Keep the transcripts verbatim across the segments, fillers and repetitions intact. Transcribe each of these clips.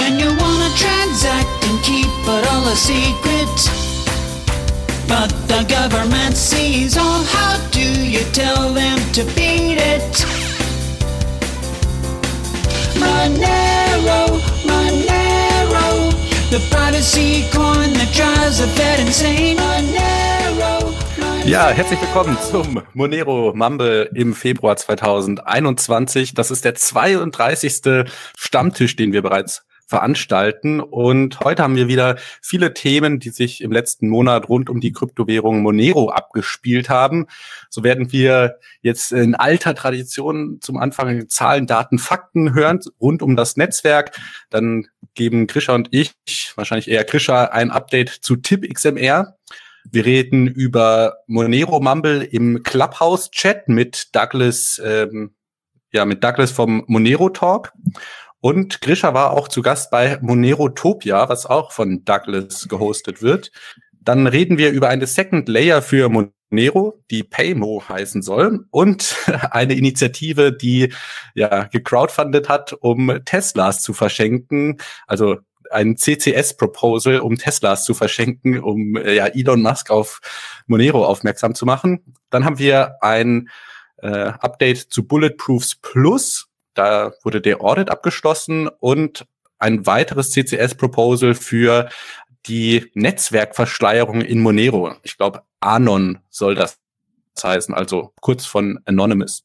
when you wanna transact and keep it all a secret. But the government sees all, how do you tell them to beat it? Monero, Monero, the privacy coin that drives the Fed insane. Monero, Monero. Ja, herzlich willkommen zum Monero Mumble im Februar zweitausendeinundzwanzig. Das ist der zweiunddreißigste Stammtisch, den wir bereits veranstalten. Und heute haben wir wieder viele Themen, die sich im letzten Monat rund um die Kryptowährung Monero abgespielt haben. So werden wir jetzt in alter Tradition zum Anfang Zahlen, Daten, Fakten hören rund um das Netzwerk. Dann geben Grisha und ich, wahrscheinlich eher Grisha, ein Update zu TipXMR. Wir reden über Monero Mumble im Clubhouse-Chat mit Douglas, ähm, ja, mit Douglas vom Monero Talk. Und Grisha war auch zu Gast bei Monerotopia, was auch von Douglas gehostet wird. Dann reden wir über eine Second Layer für Monero, die Paymo heißen soll, und eine Initiative, die ja gecrowdfundet hat, um Teslas zu verschenken, also ein C C S-Proposal, um Teslas zu verschenken, um ja Elon Musk auf Monero aufmerksam zu machen. Dann haben wir ein äh, Update zu Bulletproofs Plus. Da wurde der Audit abgeschlossen und ein weiteres C C S-Proposal für die Netzwerkverschleierung in Monero. Ich glaube, Anon soll das heißen, also kurz von Anonymous.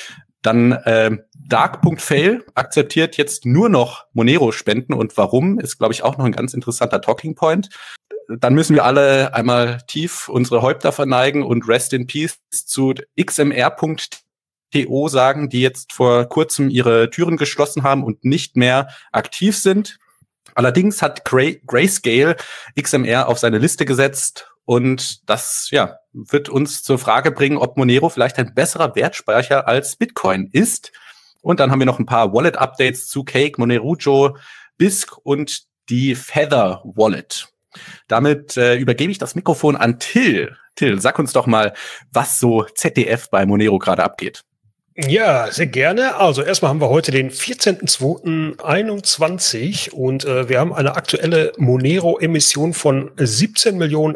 Dann äh, Dark.fail akzeptiert jetzt nur noch Monero-Spenden, und warum, ist, glaube ich, auch noch ein ganz interessanter Talking Point. Dann müssen wir alle einmal tief unsere Häupter verneigen und Rest in Peace zu X M R Punkt T O sagen, die jetzt vor kurzem ihre Türen geschlossen haben und nicht mehr aktiv sind. Allerdings hat Gray- Grayscale X M R auf seine Liste gesetzt, und das ja wird uns zur Frage bringen, ob Monero vielleicht ein besserer Wertspeicher als Bitcoin ist. Und dann haben wir noch ein paar Wallet-Updates zu Cake, Monerujo, Bisq und die Feather Wallet. Damit äh, übergebe ich das Mikrofon an Till. Till, sag uns doch mal, was so Z D F bei Monero gerade abgeht. Ja, sehr gerne. Also erstmal haben wir heute den vierzehnten zweiten einundzwanzig und äh, wir haben eine aktuelle Monero-Emission von siebzehn Millionen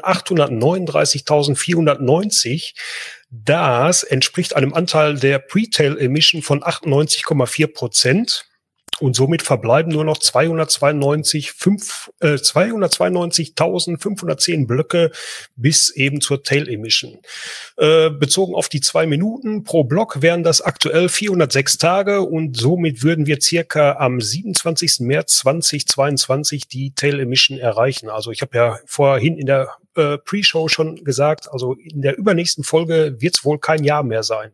achthundertneununddreißigtausendvierhundertneunzig. Das entspricht einem Anteil der Pre-Tail-Emission von achtundneunzig Komma vier Prozent. Und somit verbleiben nur noch zweihundertzweiundneunzigtausendfünfhundertzehn Blöcke bis eben zur Tail Emission. Äh, bezogen auf die zwei Minuten pro Block wären das aktuell vierhundertsechs Tage, und somit würden wir circa am siebenundzwanzigsten März zweitausendzweiundzwanzig die Tail Emission erreichen. Also ich habe ja vorhin in der äh, Pre-Show schon gesagt, also in der übernächsten Folge wird es wohl kein Jahr mehr sein.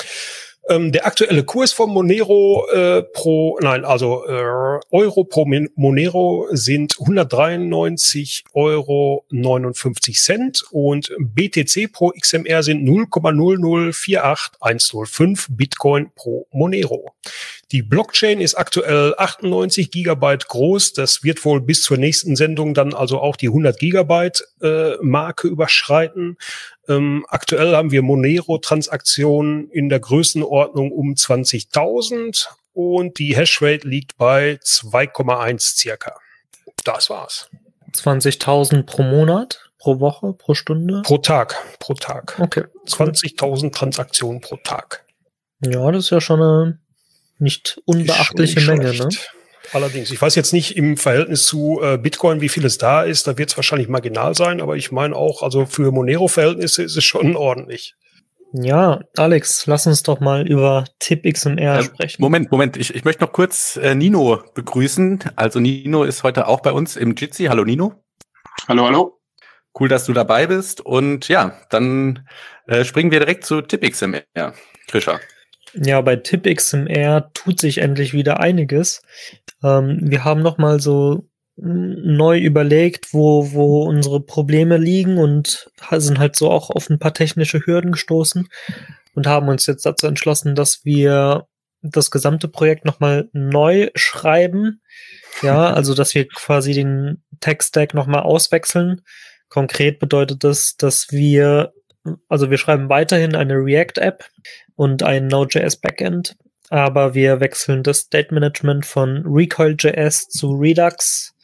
Ähm, der aktuelle Kurs von Monero äh, pro, nein, also äh, Euro pro Monero sind hundertdreiundneunzig Euro neunundfünfzig Cent, und B T C pro X M R sind null Komma null null vier acht eins null fünf Bitcoin pro Monero. Die Blockchain ist aktuell achtundneunzig Gigabyte groß. Das wird wohl bis zur nächsten Sendung dann also auch die hundert Gigabyte äh, Marke überschreiten. Ähm, aktuell haben wir Monero-Transaktionen in der Größenordnung um zwanzigtausend, und die Hashrate liegt bei zwei Komma eins circa. Das war's. zwanzigtausend pro Monat, pro Woche, pro Stunde? Pro Tag, pro Tag. Okay. zwanzigtausend Transaktionen pro Tag. Ja, das ist ja schon eine nicht unbeachtliche nicht Menge, schlecht. ne? Allerdings, ich weiß jetzt nicht im Verhältnis zu äh, Bitcoin, wie viel es da ist. Da wird es wahrscheinlich marginal sein, aber ich meine auch, also für Monero-Verhältnisse ist es schon ordentlich. Ja, Alex, lass uns doch mal über TipXMR äh, sprechen. Moment, Moment, ich, ich möchte noch kurz äh, Nino begrüßen. Also Nino ist heute auch bei uns im Jitsi. Hallo Nino. Hallo, hallo. Cool, dass du dabei bist. Und ja, dann äh, springen wir direkt zu TipXMR. Grisha. Ja, bei TipXMR tut sich endlich wieder einiges. Ähm, wir haben noch mal so neu überlegt, wo, wo unsere Probleme liegen, und sind halt so auch auf ein paar technische Hürden gestoßen und haben uns jetzt dazu entschlossen, dass wir das gesamte Projekt noch mal neu schreiben. Ja, also dass wir quasi den Tech-Stack noch mal auswechseln. Konkret bedeutet das, dass wir, also wir schreiben weiterhin eine React-App und ein Node.js Backend, aber wir wechseln das State Management von Recoil.js zu Redux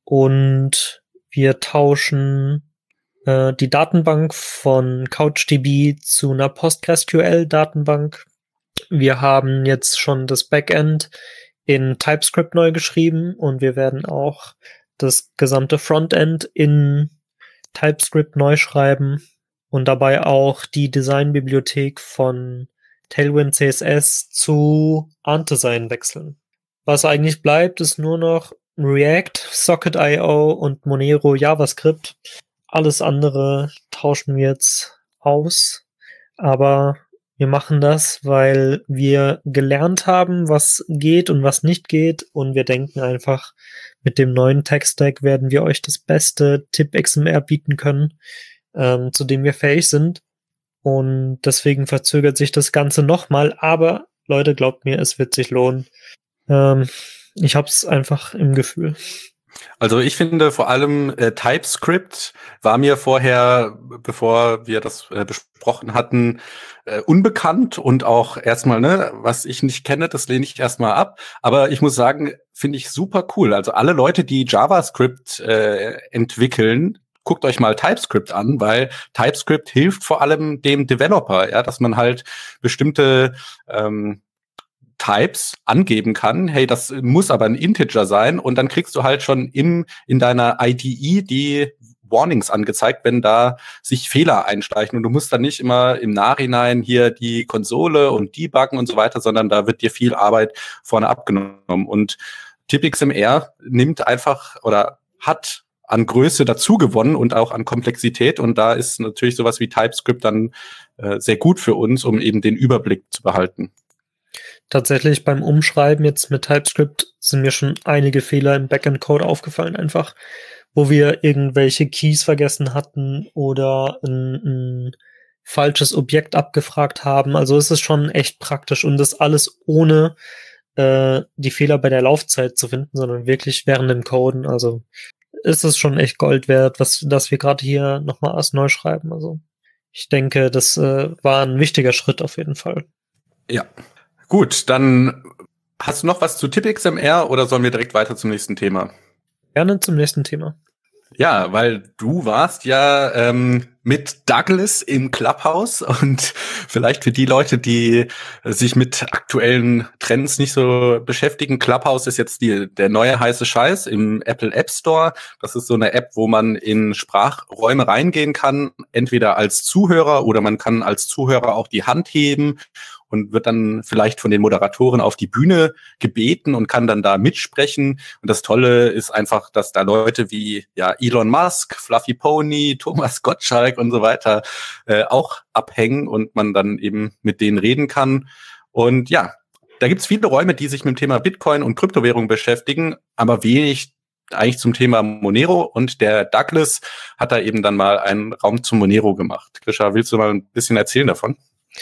und wir tauschen äh, die Datenbank von CouchDB zu einer PostgreSQL-Datenbank. Wir haben jetzt schon das Backend in TypeScript neu geschrieben und wir werden auch das gesamte Frontend in TypeScript neu schreiben und dabei auch die Designbibliothek von Tailwind C S S zu Artdesign wechseln. Was eigentlich bleibt, ist nur noch React, Socket Punkt io und Monero JavaScript. Alles andere tauschen wir jetzt aus, aber wir machen das, weil wir gelernt haben, was geht und was nicht geht und wir denken einfach, mit dem neuen Tech-Stack werden wir euch das beste Tip-X M R bieten können, ähm, zu dem wir fähig sind. Und deswegen verzögert sich das Ganze nochmal. Aber Leute, glaubt mir, es wird sich lohnen. Ähm, ich hab's einfach im Gefühl. Also ich finde vor allem äh, TypeScript war mir vorher, bevor wir das äh, besprochen hatten, äh, unbekannt und auch erstmal, ne, was ich nicht kenne, das lehne ich erstmal ab. Aber ich muss sagen, finde ich super cool. Also alle Leute, die JavaScript äh, entwickeln, guckt euch mal TypeScript an, weil TypeScript hilft vor allem dem Developer, ja, dass man halt bestimmte ähm, Types angeben kann. Hey, das muss aber ein Integer sein und dann kriegst du halt schon im in deiner I D E die Warnings angezeigt, wenn da sich Fehler einschleichen und du musst dann nicht immer im Nachhinein hier die Konsole und debuggen und so weiter, sondern da wird dir viel Arbeit vorne abgenommen und Tip.X M R nimmt einfach oder hat an Größe dazu gewonnen und auch an Komplexität und da ist natürlich sowas wie TypeScript dann äh, sehr gut für uns, um eben den Überblick zu behalten. Tatsächlich beim Umschreiben jetzt mit TypeScript sind mir schon einige Fehler im Backend-Code aufgefallen, einfach, wo wir irgendwelche Keys vergessen hatten oder ein, ein falsches Objekt abgefragt haben. Also es ist schon echt praktisch und das alles ohne äh, die Fehler bei der Laufzeit zu finden, sondern wirklich während dem Coden. Also ist es schon echt Gold wert, was, dass wir gerade hier nochmal erst neu schreiben. Also ich denke, das äh, war ein wichtiger Schritt auf jeden Fall. Ja. Gut, dann hast du noch was zu Tip.X M R oder sollen wir direkt weiter zum nächsten Thema? Gerne zum nächsten Thema. Ja, weil du warst ja ähm, mit Douglas im Clubhouse und vielleicht für die Leute, die sich mit aktuellen Trends nicht so beschäftigen, Clubhouse ist jetzt die, der neue heiße Scheiß im Apple App Store. Das ist so eine App, wo man in Sprachräume reingehen kann, entweder als Zuhörer oder man kann als Zuhörer auch die Hand heben und wird dann vielleicht von den Moderatoren auf die Bühne gebeten und kann dann da mitsprechen. Und das Tolle ist einfach, dass da Leute wie ja Elon Musk, Fluffy Pony, Thomas Gottschalk und so weiter äh, auch abhängen und man dann eben mit denen reden kann. Und ja, da gibt's viele Räume, die sich mit dem Thema Bitcoin und Kryptowährung beschäftigen, aber wenig eigentlich zum Thema Monero. Und der Douglas hat da eben dann mal einen Raum zum Monero gemacht. Grisha, willst du mal ein bisschen erzählen davon?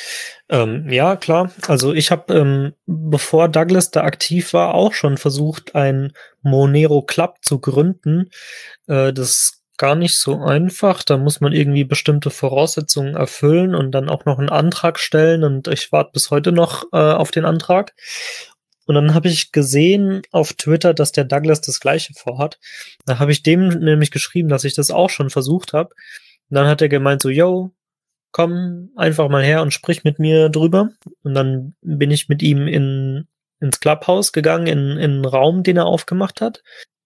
Ähm, ja, klar. Also ich habe, ähm, bevor Douglas da aktiv war, auch schon versucht, ein Monero Club zu gründen. Äh, das ist gar nicht so einfach. Da muss man irgendwie bestimmte Voraussetzungen erfüllen und dann auch noch einen Antrag stellen. Und ich warte bis heute noch äh, auf den Antrag. Und dann habe ich gesehen auf Twitter, dass der Douglas das Gleiche vorhat. Da habe ich dem nämlich geschrieben, dass ich das auch schon versucht habe. Und dann hat er gemeint so, yo, komm einfach mal her und sprich mit mir drüber. Und dann bin ich mit ihm in ins Clubhouse gegangen, in, in einen Raum, den er aufgemacht hat.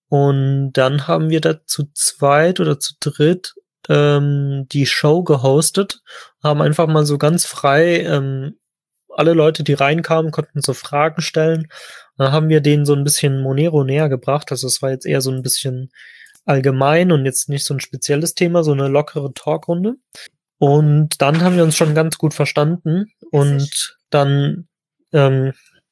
Und dann haben wir da zu zweit oder zu dritt ähm, die Show gehostet, haben einfach mal so ganz frei ähm, alle Leute, die reinkamen, konnten so Fragen stellen. Dann haben wir denen so ein bisschen Monero näher gebracht. Also es war jetzt eher so ein bisschen allgemein und jetzt nicht so ein spezielles Thema, so eine lockere Talkrunde. Und dann haben wir uns schon ganz gut verstanden und dann ähm,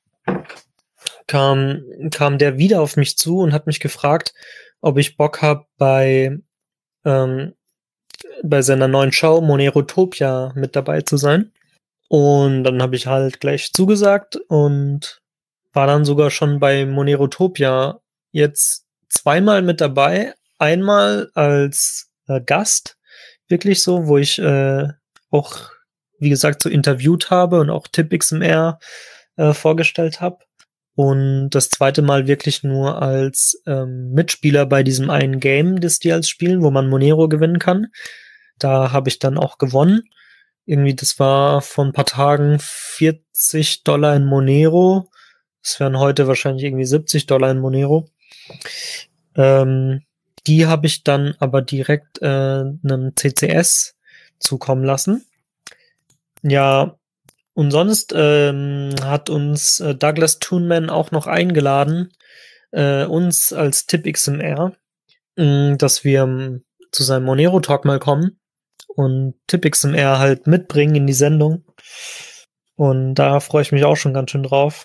kam, kam der wieder auf mich zu und hat mich gefragt, ob ich Bock habe, bei, ähm, bei seiner neuen Show Monerotopia mit dabei zu sein. Und dann habe ich halt gleich zugesagt und war dann sogar schon bei Monerotopia jetzt zweimal mit dabei. Einmal als äh, Gast, wirklich so, wo ich äh, auch, wie gesagt, so interviewt habe und auch Tip.X M R äh, vorgestellt habe. Und das zweite Mal wirklich nur als ähm, Mitspieler bei diesem einen Game, das die als spielen, wo man Monero gewinnen kann. Da habe ich dann auch gewonnen. Irgendwie, das war vor ein paar Tagen vierzig Dollar in Monero. Das wären heute wahrscheinlich irgendwie siebzig Dollar in Monero. Ähm, die habe ich dann aber direkt äh, einem C C S zukommen lassen. Ja, und sonst ähm, hat uns äh, Douglas Toonman auch noch eingeladen, äh, uns als TipXMR, mh, dass wir ähm, zu seinem Monero-Talk mal kommen und TipXMR halt mitbringen in die Sendung. Und da freue ich mich auch schon ganz schön drauf.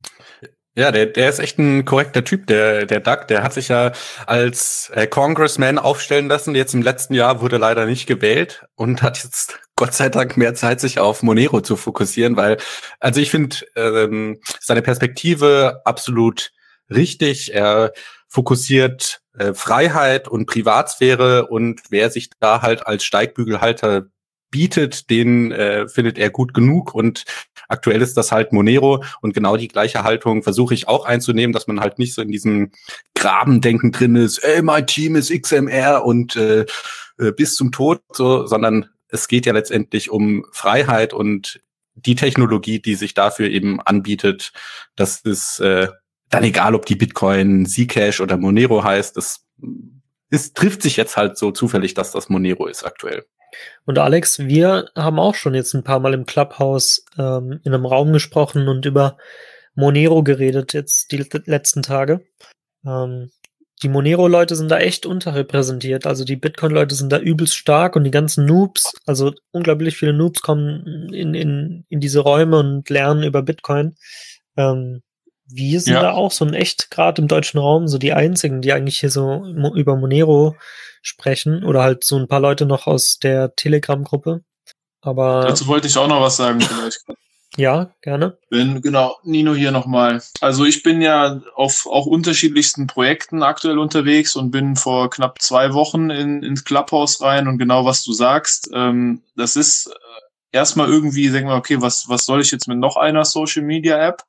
Ja, der, der ist echt ein korrekter Typ, der, der Doug. Der hat sich ja als äh, Congressman aufstellen lassen. Jetzt im letzten Jahr wurde leider nicht gewählt und hat jetzt Gott sei Dank mehr Zeit, sich auf Monero zu fokussieren, weil, also ich finde ähm, seine Perspektive absolut richtig. Er fokussiert äh, Freiheit und Privatsphäre und wer sich da halt als Steigbügelhalter bietet, den äh, findet er gut genug und aktuell ist das halt Monero und genau die gleiche Haltung versuche ich auch einzunehmen, dass man halt nicht so in diesem Grabendenken drin ist, ey, mein Team ist X M R und äh, bis zum Tod, so, sondern es geht ja letztendlich um Freiheit und die Technologie, die sich dafür eben anbietet, das ist äh, dann egal, ob die Bitcoin Zcash oder Monero heißt, das ist, trifft sich jetzt halt so zufällig, dass das Monero ist aktuell. Und Alex, wir haben auch schon jetzt ein paar Mal im Clubhouse ähm, in einem Raum gesprochen und über Monero geredet jetzt die letzten Tage. Ähm, die Monero-Leute sind da echt unterrepräsentiert. Also die Bitcoin-Leute sind da übelst stark und die ganzen Noobs, also unglaublich viele Noobs kommen in, in, in diese Räume und lernen über Bitcoin. Ähm, wir sind ja da auch so ein echt, gerade im deutschen Raum, so die einzigen, die eigentlich hier so mo- über Monero sprechen oder halt so ein paar Leute noch aus der Telegram-Gruppe. Aber dazu wollte ich auch noch was sagen vielleicht. Ja, gerne. Wenn, genau, Nino hier nochmal. Also ich bin ja auf auch unterschiedlichsten Projekten aktuell unterwegs und bin vor knapp zwei Wochen in, ins Clubhouse rein und genau was du sagst, ähm, das ist erstmal irgendwie, sagen wir, okay, was, was soll ich jetzt mit noch einer Social Media App?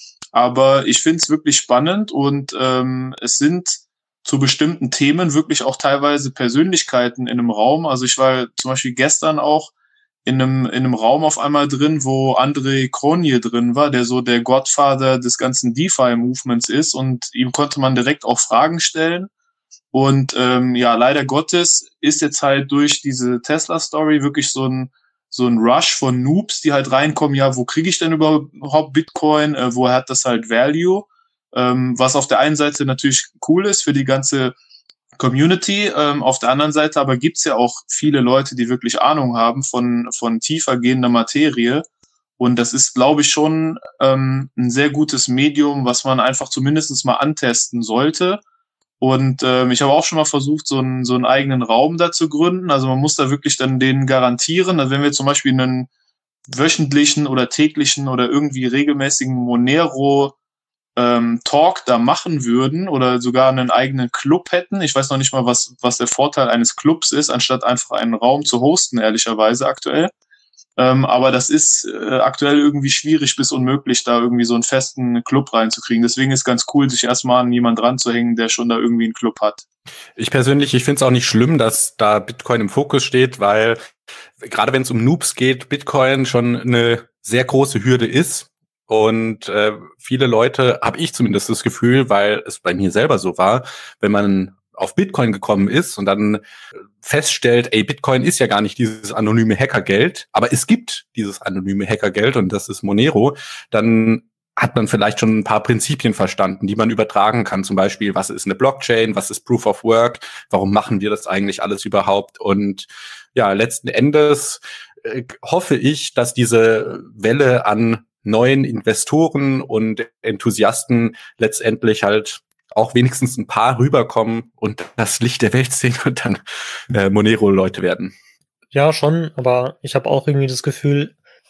Aber ich finde es wirklich spannend und ähm, es sind zu bestimmten Themen wirklich auch teilweise Persönlichkeiten in einem Raum. Also ich war zum Beispiel gestern auch in einem, in einem Raum auf einmal drin, wo André Cronje drin war, der so der Godfather des ganzen DeFi-Movements ist und ihm konnte man direkt auch Fragen stellen. Und ähm, ja, leider Gottes ist jetzt halt durch diese Tesla-Story wirklich so ein so ein Rush von Noobs, die halt reinkommen, ja, wo kriege ich denn überhaupt Bitcoin, äh, woher hat das halt Value, ähm, was auf der einen Seite natürlich cool ist für die ganze Community, ähm, auf der anderen Seite aber gibt's ja auch viele Leute, die wirklich Ahnung haben von von tiefer gehender Materie und das ist, glaube ich, schon ähm, ein sehr gutes Medium, was man einfach zumindest mal antesten sollte. Und ähm, ich habe auch schon mal versucht, so einen, so einen eigenen Raum da zu gründen. Also man muss da wirklich dann denen garantieren, also wenn wir zum Beispiel einen wöchentlichen oder täglichen oder irgendwie regelmäßigen Monero ähm, Talk da machen würden oder sogar einen eigenen Club hätten. Ich weiß noch nicht mal, was, was der Vorteil eines Clubs ist, anstatt einfach einen Raum zu hosten, ehrlicherweise aktuell. Ähm, aber das ist äh, aktuell irgendwie schwierig bis unmöglich, da irgendwie so einen festen Club reinzukriegen. Deswegen ist ganz cool, sich erstmal an jemanden ranzuhängen, der schon da irgendwie einen Club hat. Ich persönlich, ich finde es auch nicht schlimm, dass da Bitcoin im Fokus steht, weil gerade wenn es um Noobs geht, Bitcoin schon eine sehr große Hürde ist. Und äh, viele Leute, habe ich zumindest das Gefühl, weil es bei mir selber so war, wenn man auf Bitcoin gekommen ist und dann feststellt, ey, Bitcoin ist ja gar nicht dieses anonyme Hackergeld, aber es gibt dieses anonyme Hackergeld und das ist Monero, dann hat man vielleicht schon ein paar Prinzipien verstanden, die man übertragen kann. Zum Beispiel, was ist eine Blockchain, was ist Proof of Work, warum machen wir das eigentlich alles überhaupt? Und ja, letzten Endes äh, hoffe ich, dass diese Welle an neuen Investoren und Enthusiasten letztendlich halt auch wenigstens ein paar rüberkommen und das Licht der Welt sehen und dann äh, Monero-Leute werden. Ja, schon, aber ich habe auch irgendwie das Gefühl,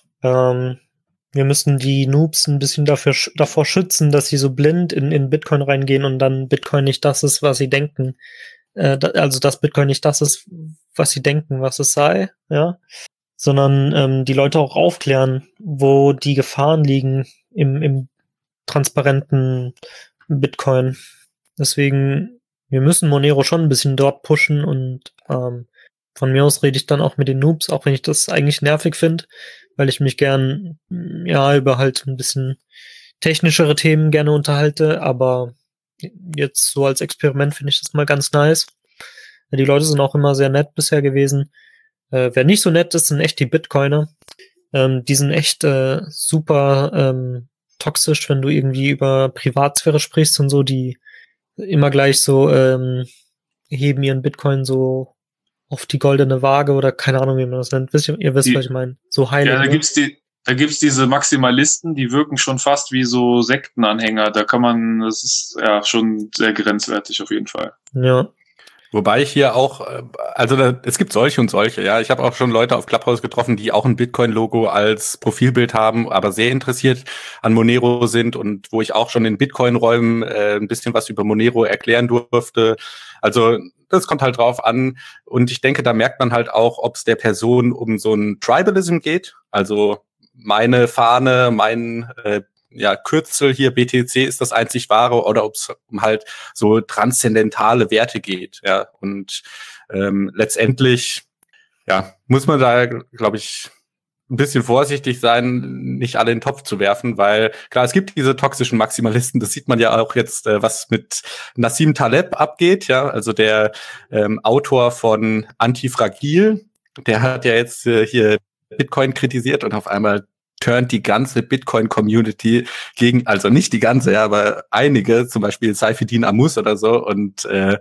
ähm, wir müssen die Noobs ein bisschen dafür davor schützen, dass sie so blind in, in Bitcoin reingehen und dann Bitcoin nicht das ist, was sie denken. Äh, da, also dass Bitcoin nicht das ist, was sie denken, was es sei, ja. Sondern ähm, die Leute auch aufklären, wo die Gefahren liegen, im, im transparenten Bitcoin. Deswegen, wir müssen Monero schon ein bisschen dort pushen und ähm, von mir aus rede ich dann auch mit den Noobs, auch wenn ich das eigentlich nervig finde, weil ich mich gern ja über halt ein bisschen technischere Themen gerne unterhalte, aber jetzt so als Experiment finde ich das mal ganz nice. Die Leute sind auch immer sehr nett bisher gewesen. Äh, wer nicht so nett ist, sind echt die Bitcoiner. Ähm, die sind echt äh, super ähm, toxisch, wenn du irgendwie über Privatsphäre sprichst und so, die immer gleich so ähm, heben ihren Bitcoin so auf die goldene Waage oder keine Ahnung, wie man das nennt. Wisst ihr, ihr wisst, Die, was ich meine. So heilig. Ja, da ne? gibt's die, da gibt's diese Maximalisten, die wirken schon fast wie so Sektenanhänger. Da kann man, das ist ja schon sehr grenzwertig auf jeden Fall. Ja. Wobei ich hier auch, äh, also da, es gibt solche und solche, ja. Ich habe auch schon Leute auf Clubhouse getroffen, die auch ein Bitcoin-Logo als Profilbild haben, aber sehr interessiert an Monero sind und wo ich auch schon in Bitcoin-Räumen äh, ein bisschen was über Monero erklären durfte. Also das kommt halt drauf an. Und ich denke, da merkt man halt auch, ob es der Person um so ein Tribalism geht. Also meine Fahne, mein äh, ja, Kürzel hier, B T C ist das einzig wahre, oder ob es um halt so transzendentale Werte geht, ja. Und ähm, letztendlich, ja, muss man da, glaube ich, ein bisschen vorsichtig sein, nicht alle in den Topf zu werfen, weil klar, es gibt diese toxischen Maximalisten, das sieht man ja auch jetzt, äh, was mit Nassim Taleb abgeht, ja, also der ähm, Autor von Antifragil, der hat ja jetzt äh, hier Bitcoin kritisiert und auf einmal turnt die ganze Bitcoin-Community gegen, also nicht die ganze, ja, aber einige, zum Beispiel Saifedean Ammous oder so, und äh,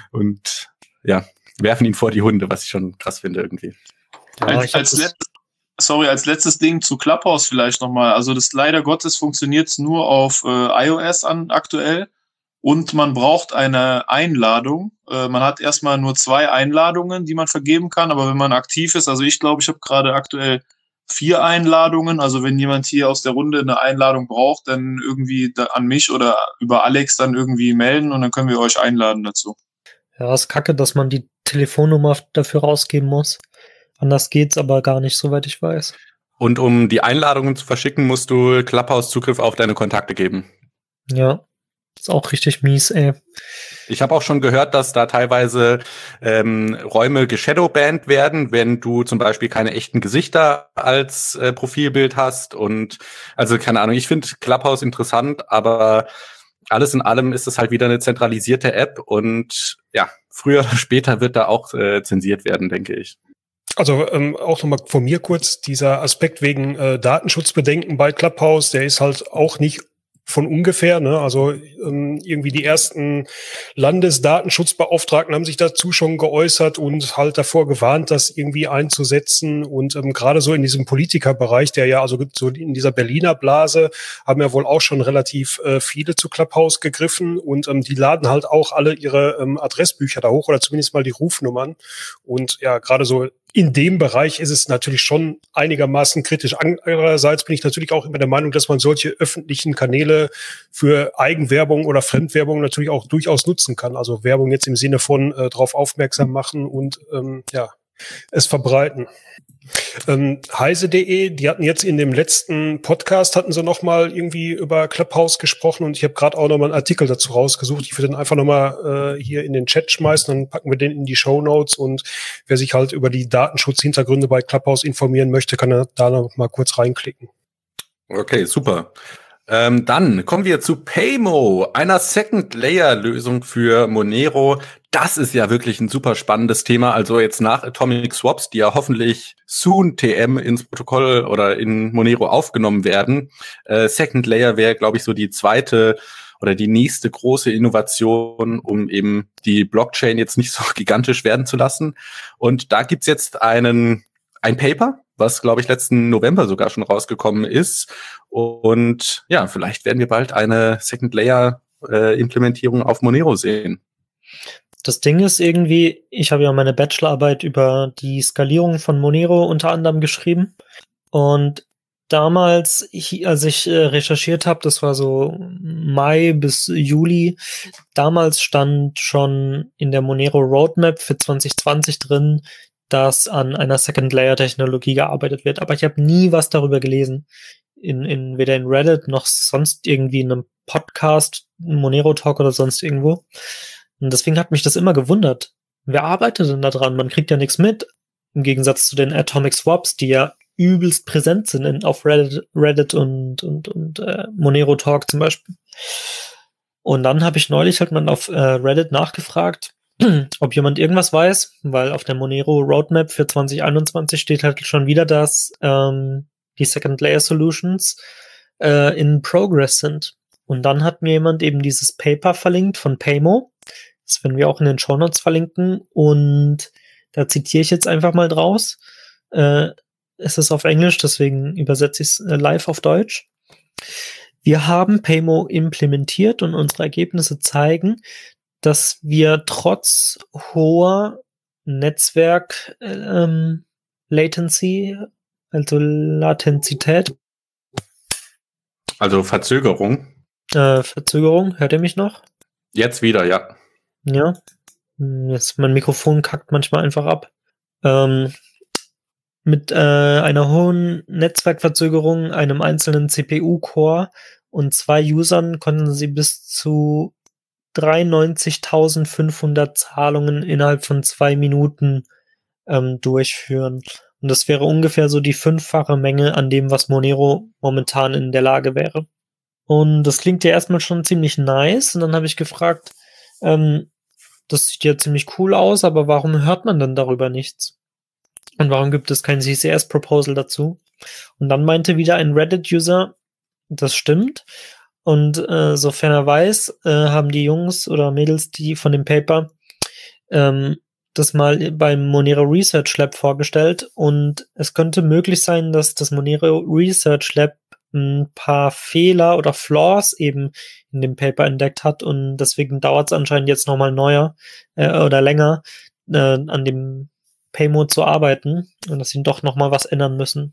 und ja, werfen ihn vor die Hunde, was ich schon krass finde irgendwie. Ja, als, ich hab als das- let- Sorry, als letztes Ding zu Clubhouse vielleicht nochmal. Also das leider Gottes funktioniert nur auf äh, iOS an aktuell und man braucht eine Einladung. Äh, man hat erstmal nur zwei Einladungen, die man vergeben kann, aber wenn man aktiv ist, also ich glaube, ich habe gerade aktuell vier Einladungen. Also wenn jemand hier aus der Runde eine Einladung braucht, dann irgendwie da an mich oder über Alex dann irgendwie melden und dann können wir euch einladen dazu. Ja, ist kacke, dass man die Telefonnummer dafür rausgeben muss. Anders geht's aber gar nicht, soweit ich weiß. Und um die Einladungen zu verschicken, musst du Clubhouse Zugriff auf deine Kontakte geben. Ja, ist auch richtig mies, ey. Ich habe auch schon gehört, dass da teilweise ähm, Räume geshadowbanned werden, wenn du zum Beispiel keine echten Gesichter als äh, Profilbild hast. Und also keine Ahnung, ich finde Clubhouse interessant, aber alles in allem ist es halt wieder eine zentralisierte App und ja, früher oder später wird da auch äh, zensiert werden, denke ich. Also ähm, auch nochmal von mir kurz, dieser Aspekt wegen äh, Datenschutzbedenken bei Clubhouse, der ist halt auch nicht von ungefähr, ne? Also ähm, irgendwie die ersten Landesdatenschutzbeauftragten haben sich dazu schon geäußert und halt davor gewarnt, das irgendwie einzusetzen. Und ähm, gerade so in diesem Politikerbereich, der ja also so in dieser Berliner Blase, haben ja wohl auch schon relativ äh, viele zu Clubhouse gegriffen und ähm, die laden halt auch alle ihre ähm, Adressbücher da hoch oder zumindest mal die Rufnummern. Und ja, gerade so in dem Bereich ist es natürlich schon einigermaßen kritisch. Andererseits bin ich natürlich auch immer der Meinung, dass man solche öffentlichen Kanäle für Eigenwerbung oder Fremdwerbung natürlich auch durchaus nutzen kann. Also Werbung jetzt im Sinne von äh, darauf aufmerksam machen und ähm, ja, es verbreiten. Ähm, heise punkt de, die hatten jetzt in dem letzten Podcast, hatten sie noch mal irgendwie über Clubhouse gesprochen und ich habe gerade auch noch mal einen Artikel dazu rausgesucht. Ich würde den einfach noch mal äh, hier in den Chat schmeißen, dann packen wir den in die Shownotes und wer sich halt über die Datenschutzhintergründe bei Clubhouse informieren möchte, kann da noch mal kurz reinklicken. Okay, super. Ähm, dann kommen wir zu Paymo, einer Second-Layer-Lösung für Monero. Das ist ja wirklich ein super spannendes Thema. Also jetzt nach Atomic Swaps, die ja hoffentlich soon T M ins Protokoll oder in Monero aufgenommen werden. Äh, Second Layer wäre, glaube ich, so die zweite oder die nächste große Innovation, um eben die Blockchain jetzt nicht so gigantisch werden zu lassen. Und da gibt's jetzt einen ein Paper, was, glaube ich, letzten November sogar schon rausgekommen ist. Und ja, vielleicht werden wir bald eine Second-Layer-Implementierung auf Monero sehen. Das Ding ist irgendwie, ich habe ja meine Bachelorarbeit über die Skalierung von Monero unter anderem geschrieben. Und damals, ich, als ich äh, recherchiert habe, das war so Mai bis Juli, damals stand schon in der Monero Roadmap für zwanzig zwanzig drin, dass an einer Second-Layer-Technologie gearbeitet wird. Aber ich habe nie was darüber gelesen. in, in weder in Reddit noch sonst irgendwie in einem Podcast, Monero Talk oder sonst irgendwo. Und deswegen hat mich das immer gewundert. Wer arbeitet denn da dran? Man kriegt ja nichts mit. Im Gegensatz zu den Atomic Swaps, die ja übelst präsent sind in, auf Reddit, Reddit und, und, und äh, Monero Talk zum Beispiel. Und dann habe ich neulich halt mal auf äh, Reddit nachgefragt, ob jemand irgendwas weiß, weil auf der Monero Roadmap für zwanzig einundzwanzig steht halt schon wieder, dass ähm, die Second Layer Solutions äh, in Progress sind. Und dann hat mir jemand eben dieses Paper verlinkt von Paymo. Das werden wir auch in den Shownotes verlinken. Und da zitiere ich jetzt einfach mal draus. Äh, es ist auf Englisch, deswegen übersetze ich es äh, live auf Deutsch. Wir haben Paymo implementiert und unsere Ergebnisse zeigen, dass wir trotz hoher Netzwerk ähm, Latency, also Latenzität, Also Verzögerung. äh, Verzögerung, hört ihr mich noch? Jetzt wieder, ja. Ja. Jetzt, mein Mikrofon kackt manchmal einfach ab. Ähm, mit äh, einer hohen Netzwerkverzögerung, einem einzelnen C P U-Core und zwei Usern konnten sie bis zu dreiundneunzigtausendfünfhundert Zahlungen innerhalb von zwei Minuten ähm, durchführen. Und das wäre ungefähr so die fünffache Menge an dem, was Monero momentan in der Lage wäre. Und das klingt ja erstmal schon ziemlich nice. Und dann habe ich gefragt, ähm, das sieht ja ziemlich cool aus, aber warum hört man dann darüber nichts? Und warum gibt es kein C C S-Proposal dazu? Und dann meinte wieder ein Reddit-User, das stimmt. Und äh, sofern er weiß, äh, haben die Jungs oder Mädels, die von dem Paper, ähm, das mal beim Monero Research Lab vorgestellt. Und es könnte möglich sein, dass das Monero Research Lab ein paar Fehler oder Flaws eben in dem Paper entdeckt hat. Und deswegen dauert es anscheinend jetzt nochmal neuer äh, oder länger äh, an dem Paymo zu arbeiten. Und dass sie doch nochmal was ändern müssen.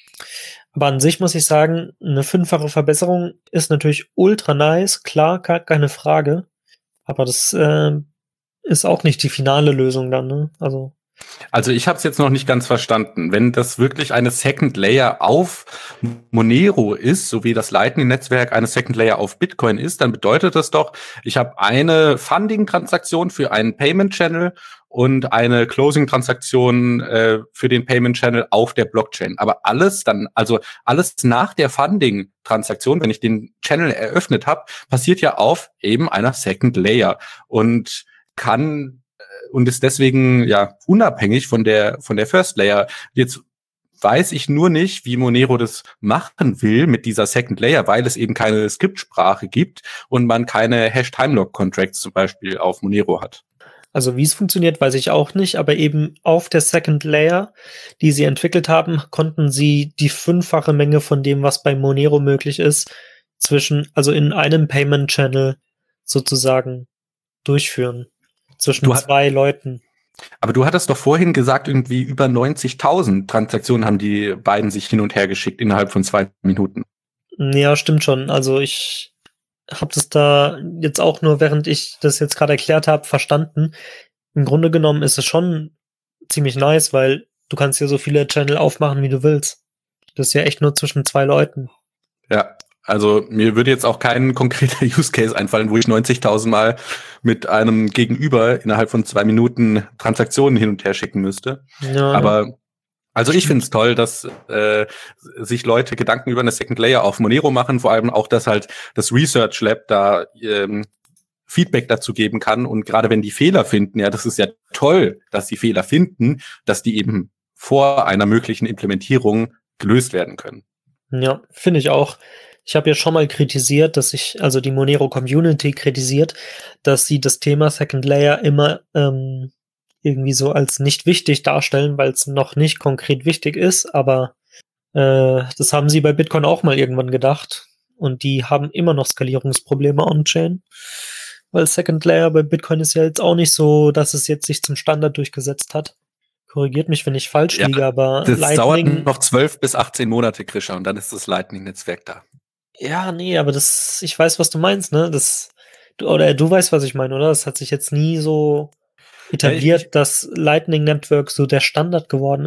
Aber an sich muss ich sagen, eine fünffache Verbesserung ist natürlich ultra nice, klar, keine Frage. Aber das äh, ist auch nicht die finale Lösung dann, ne? Also, Also ich habe es jetzt noch nicht ganz verstanden. Wenn das wirklich eine Second Layer auf Monero ist, so wie das Lightning-Netzwerk eine Second Layer auf Bitcoin ist, dann bedeutet das doch, ich habe eine Funding-Transaktion für einen Payment-Channel und eine Closing-Transaktion äh, für den Payment-Channel auf der Blockchain. Aber alles dann, also alles nach der Funding-Transaktion, wenn ich den Channel eröffnet habe, passiert ja auf eben einer Second Layer und kann und ist deswegen ja unabhängig von der von der First Layer. Jetzt weiß ich nur nicht, wie Monero das machen will mit dieser Second Layer, weil es eben keine Skriptsprache gibt und man keine Hash-Time-Lock-Contracts zum Beispiel auf Monero hat. Also wie es funktioniert, weiß ich auch nicht, aber eben auf der Second Layer, die sie entwickelt haben, konnten sie die fünffache Menge von dem, was bei Monero möglich ist, zwischen, also in einem Payment Channel sozusagen durchführen. Zwischen Du zwei Leuten. Aber du hattest doch vorhin gesagt, irgendwie über neunzigtausend Transaktionen haben die beiden sich hin und her geschickt innerhalb von zwei Minuten. Ja, stimmt schon. Also ich habe das da jetzt auch nur, während ich das jetzt gerade erklärt habe, verstanden. Im Grunde genommen ist es schon ziemlich nice, weil du kannst ja so viele Channel aufmachen, wie du willst. Das ist ja echt nur zwischen zwei Leuten. Ja, also mir würde jetzt auch kein konkreter Use Case einfallen, wo ich neunzigtausend Mal mit einem Gegenüber innerhalb von zwei Minuten Transaktionen hin und her schicken müsste. Ja, Aber also ich finde es toll, dass äh, sich Leute Gedanken über eine Second Layer auf Monero machen, vor allem auch, dass halt das Research Lab da ähm, Feedback dazu geben kann. Und gerade wenn die Fehler finden, ja, das ist ja toll, dass die Fehler finden, dass die eben vor einer möglichen Implementierung gelöst werden können. Ja, finde ich auch. Ich habe ja schon mal kritisiert, dass ich, also die Monero Community kritisiert, dass sie das Thema Second Layer immer ähm, irgendwie so als nicht wichtig darstellen, weil es noch nicht konkret wichtig ist, aber äh, das haben sie bei Bitcoin auch mal irgendwann gedacht und die haben immer noch Skalierungsprobleme on-chain, weil Second Layer bei Bitcoin ist ja jetzt auch nicht so, dass es jetzt sich zum Standard durchgesetzt hat. Korrigiert mich, wenn ich falsch Ja, liege, aber Das Lightning, dauert noch zwölf bis achtzehn Monate, Krischer, und dann ist das Lightning-Netzwerk da. ja, nee, aber das, ich weiß, was du meinst, ne? Das, du, oder du weißt, was ich meine, oder? Das hat sich jetzt nie so etabliert, Ja, ich- dass Lightning Network so der Standard geworden ist.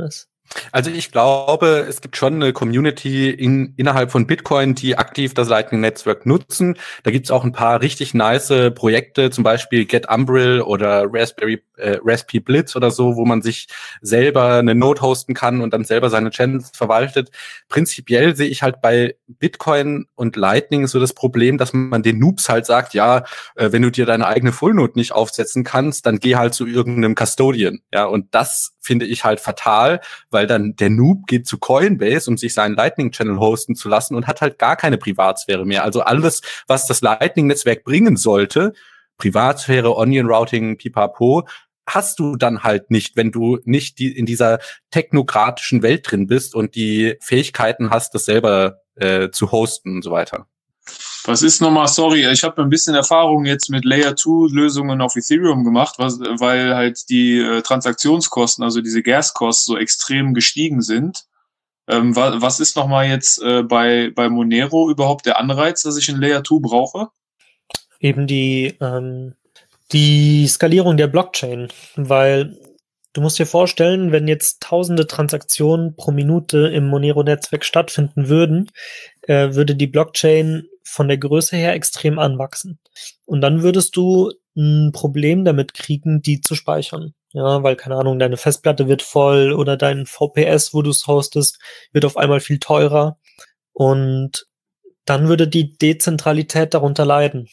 Also ich glaube, es gibt schon eine Community in, innerhalb von Bitcoin, die aktiv das Lightning-Netzwerk nutzen. Da gibt's auch ein paar richtig nice Projekte, zum Beispiel Get Umbrel oder Raspberry äh, Raspi Blitz oder so, wo man sich selber eine Node hosten kann und dann selber seine Channels verwaltet. Prinzipiell sehe ich halt bei Bitcoin und Lightning so das Problem, dass man den Noobs halt sagt, ja, äh, wenn du dir deine eigene Full-Node nicht aufsetzen kannst, dann geh halt zu irgendeinem Custodian. Ja, und das finde ich halt fatal, weil dann der Noob geht zu Coinbase, um sich seinen Lightning-Channel hosten zu lassen und hat halt gar keine Privatsphäre mehr. Also alles, was das Lightning-Netzwerk bringen sollte, Privatsphäre, Onion-Routing, pipapo, hast du dann halt nicht, wenn du nicht die, in dieser technokratischen Welt drin bist und die Fähigkeiten hast, das selber äh, zu hosten und so weiter. Was ist nochmal, sorry, ich habe ein bisschen Erfahrung jetzt mit Layer zwei Lösungen auf Ethereum gemacht, was, weil halt die äh, Transaktionskosten, also diese Gas-Kosten so extrem gestiegen sind. Ähm, wa was ist nochmal jetzt äh, bei, bei Monero überhaupt der Anreiz, dass ich ein Layer zwei brauche? Eben die, ähm, die Skalierung der Blockchain, weil du musst dir vorstellen, wenn jetzt tausende Transaktionen pro Minute im Monero-Netzwerk stattfinden würden, äh, würde die Blockchain von der Größe her extrem anwachsen. Und dann würdest du ein Problem damit kriegen, die zu speichern. Ja, weil, keine Ahnung, deine Festplatte wird voll oder dein V P S, wo du es hostest, wird auf einmal viel teurer. Und dann würde die Dezentralität darunter leiden.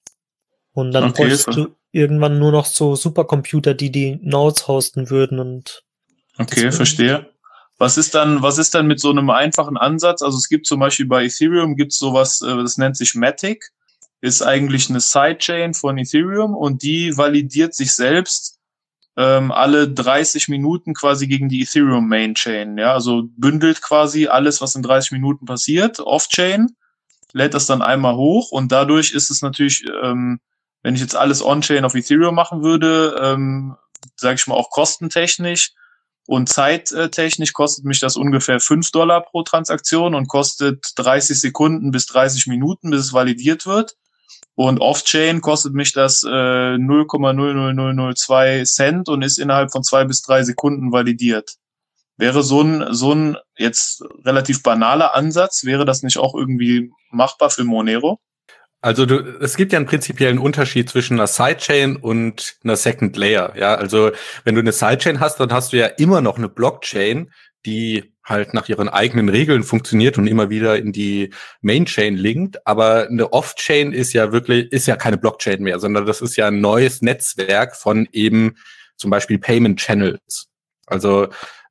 Und dann Okay, bräuchst ver- du irgendwann nur noch so Supercomputer, die die Nodes hosten würden. Und Okay, Deswegen- verstehe. Was ist dann, was ist dann mit so einem einfachen Ansatz? Also es gibt zum Beispiel bei Ethereum gibt's sowas, äh, das nennt sich Matic, ist eigentlich eine Sidechain von Ethereum und die validiert sich selbst ähm, alle dreißig Minuten quasi gegen die Ethereum Mainchain. Ja, also bündelt quasi alles, was in dreißig Minuten passiert, off-chain, lädt das dann einmal hoch und dadurch ist es natürlich, ähm, wenn ich jetzt alles on-chain auf Ethereum machen würde, ähm, sage ich mal auch kostentechnisch und zeittechnisch kostet mich das ungefähr fünf Dollar pro Transaktion und kostet dreißig Sekunden bis dreißig Minuten, bis es validiert wird. Und Off-Chain kostet mich das äh, null Komma null null null null zwei Cent und ist innerhalb von zwei bis drei Sekunden validiert. Wäre so ein, so ein jetzt relativ banaler Ansatz, wäre das nicht auch irgendwie machbar für Monero? Also du, es gibt ja einen prinzipiellen Unterschied zwischen einer Sidechain und einer Second Layer. Ja, also wenn du eine Sidechain hast, dann hast du ja immer noch eine Blockchain, die halt nach ihren eigenen Regeln funktioniert und immer wieder in die Mainchain linkt. Aber eine Off-Chain ist ja wirklich, ist ja keine Blockchain mehr, sondern das ist ja ein neues Netzwerk von eben zum Beispiel Payment Channels. Also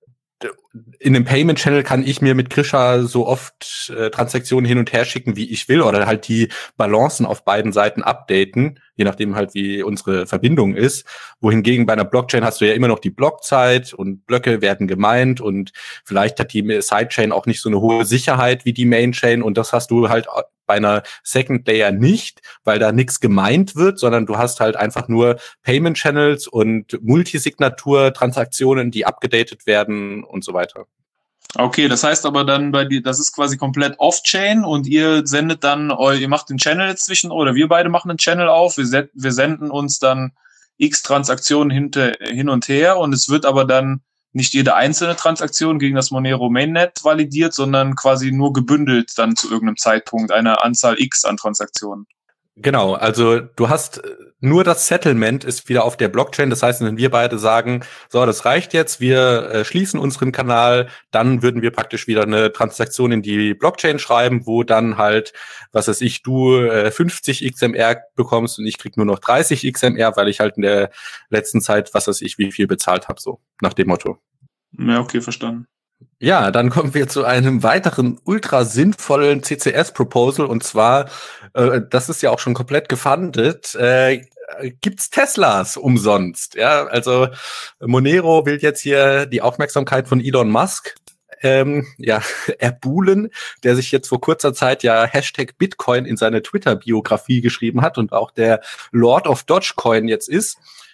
in einem Payment Channel kann ich mir mit Krisha so oft äh, Transaktionen hin und her schicken, wie ich will, oder halt die Balancen auf beiden Seiten updaten, je nachdem halt, wie unsere Verbindung ist. Wohingegen bei einer Blockchain hast du ja immer noch die Blockzeit und Blöcke werden gemeint und vielleicht hat die Sidechain auch nicht so eine hohe Sicherheit wie die Mainchain und das hast du halt bei einer Second Layer nicht, weil da nichts gemeint wird, sondern du hast halt einfach nur Payment Channels und Multisignatur-Transaktionen, die abgedatet werden und so weiter. Okay, das heißt aber dann bei dir, das ist quasi komplett off-chain und ihr sendet dann, eu- ihr macht den Channel jetzt zwischen, oder wir beide machen einen Channel auf, wir, se- wir senden uns dann x Transaktionen hinter, hin und her und es wird aber dann nicht jede einzelne Transaktion gegen das Monero Mainnet validiert, sondern quasi nur gebündelt dann zu irgendeinem Zeitpunkt eine Anzahl X an Transaktionen. Genau, also du hast nur das Settlement ist wieder auf der Blockchain. Das heißt, wenn wir beide sagen, so, das reicht jetzt, wir äh, schließen unseren Kanal, dann würden wir praktisch wieder eine Transaktion in die Blockchain schreiben, wo dann halt, was weiß ich, du äh, fünfzig X M R bekommst und ich krieg nur noch dreißig X M R, weil ich halt in der letzten Zeit, was weiß ich, wie viel bezahlt habe, so nach dem Motto. Ja, okay, verstanden. Ja, dann kommen wir zu einem weiteren ultra sinnvollen C C S-Proposal und zwar, äh, das ist ja auch schon komplett gefundet, äh, gibt's Teslas umsonst. Ja, also Monero will jetzt hier die Aufmerksamkeit von Elon Musk ähm, ja, erbuhlen, der sich jetzt vor kurzer Zeit ja Hashtag Bitcoin in seine Twitter-Biografie geschrieben hat und auch der Lord of Dogecoin jetzt ist.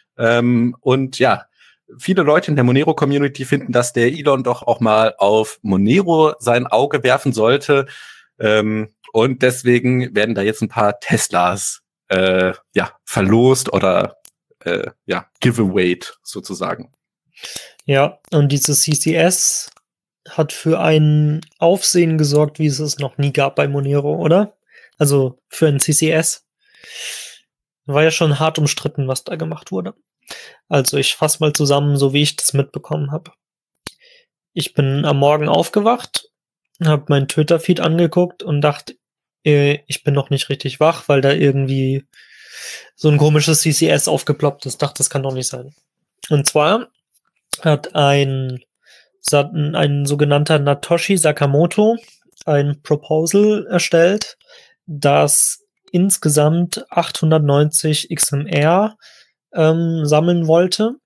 Ähm, und ja, viele Leute in der Monero-Community finden, dass der Elon doch auch mal auf Monero sein Auge werfen sollte. Ähm, und deswegen werden da jetzt ein paar Teslas äh, ja, verlost oder äh, ja, giveawayed sozusagen. Ja, und diese C C S hat für ein Aufsehen gesorgt, wie es es noch nie gab bei Monero, oder? Also für ein C C S. War ja schon hart umstritten, was da gemacht wurde. Also ich fasse mal zusammen, so wie ich das mitbekommen habe. Ich bin am Morgen aufgewacht, habe meinen Twitter-Feed angeguckt und dachte, äh, ich bin noch nicht richtig wach, weil da irgendwie so ein komisches C C S aufgeploppt ist. Dachte, das kann doch nicht sein. Und zwar hat ein, ein sogenannter Satoshi Sakamoto ein Proposal erstellt, das insgesamt achthundertneunzig X M R ähm, sammeln wollte.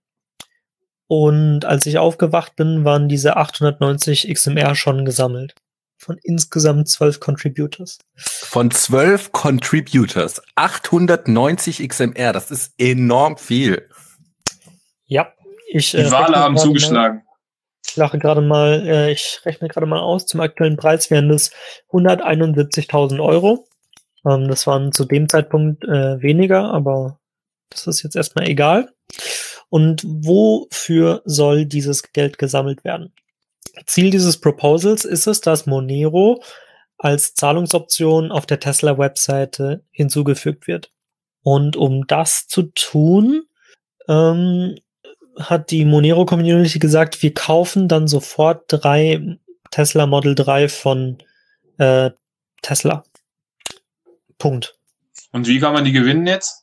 Und als ich aufgewacht bin, waren diese achthundertneunzig X M R schon gesammelt. Von insgesamt zwölf Contributors. Von zwölf Contributors. achthundertneunzig X M R, das ist enorm viel. Ja, ich. Die äh, Wale haben zugeschlagen. Mal, ich lache gerade mal, äh, ich rechne gerade mal aus, zum aktuellen Preis wären das hunderteinundsiebzigtausend Euro. Ähm, das waren zu dem Zeitpunkt äh, weniger, aber das ist jetzt erstmal egal. Und wofür soll dieses Geld gesammelt werden? Ziel dieses Proposals ist es, dass Monero als Zahlungsoption auf der Tesla-Webseite hinzugefügt wird. Und um das zu tun, ähm, hat die Monero-Community gesagt, wir kaufen dann sofort drei Tesla Model drei von äh, Tesla. Punkt. Und wie kann man die gewinnen jetzt?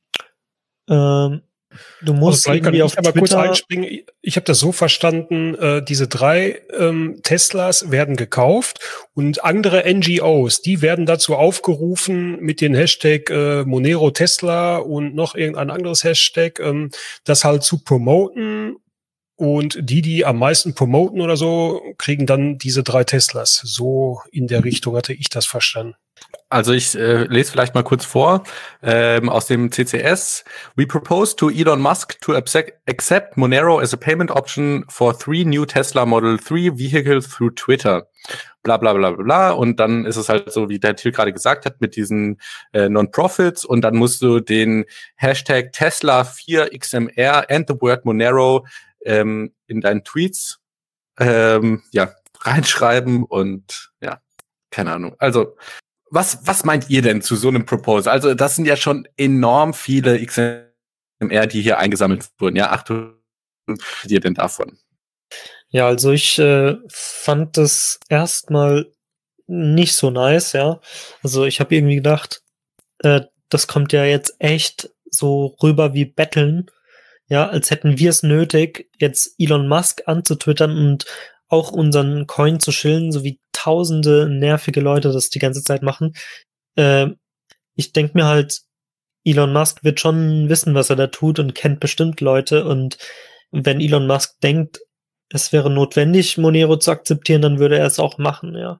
Ähm, du musst also irgendwie kann auf ich aber Twitter... kurz einspringen. Ich habe das so verstanden, äh, diese drei ähm, Teslas werden gekauft und andere N G Os, die werden dazu aufgerufen, mit den Hashtag äh, Monero Tesla und noch irgendein anderes Hashtag, ähm, das halt zu promoten. Und die, die am meisten promoten oder so, kriegen dann diese drei Teslas. So in der Richtung hatte ich das verstanden. Also ich äh, lese vielleicht mal kurz vor ähm, aus dem C C S. We propose to Elon Musk to accept Monero as a payment option for three new Tesla Model three vehicles through Twitter. Bla bla bla bla. Und dann ist es halt so, wie der Till gerade gesagt hat, mit diesen äh, Non-Profits. Und dann musst du den Hashtag Tesla vier X M R and the word Monero ähm, in deinen Tweets ähm, ja reinschreiben. Und ja, keine Ahnung. Also Was, was meint ihr denn zu so einem Proposal? Also das sind ja schon enorm viele X M R, die hier eingesammelt wurden. Ja, Achtung, was haltet ihr denn davon? Ja, also ich äh, fand das erstmal nicht so nice, ja. Also ich habe irgendwie gedacht, äh, das kommt ja jetzt echt so rüber wie Betteln, ja, als hätten wir es nötig, jetzt Elon Musk anzutwittern und auch unseren Coin zu schillen, so wie tausende nervige Leute das die ganze Zeit machen. Äh, ich denke mir halt, Elon Musk wird schon wissen, was er da tut und kennt bestimmt Leute. Und wenn Elon Musk denkt, es wäre notwendig, Monero zu akzeptieren, dann würde er es auch machen, ja.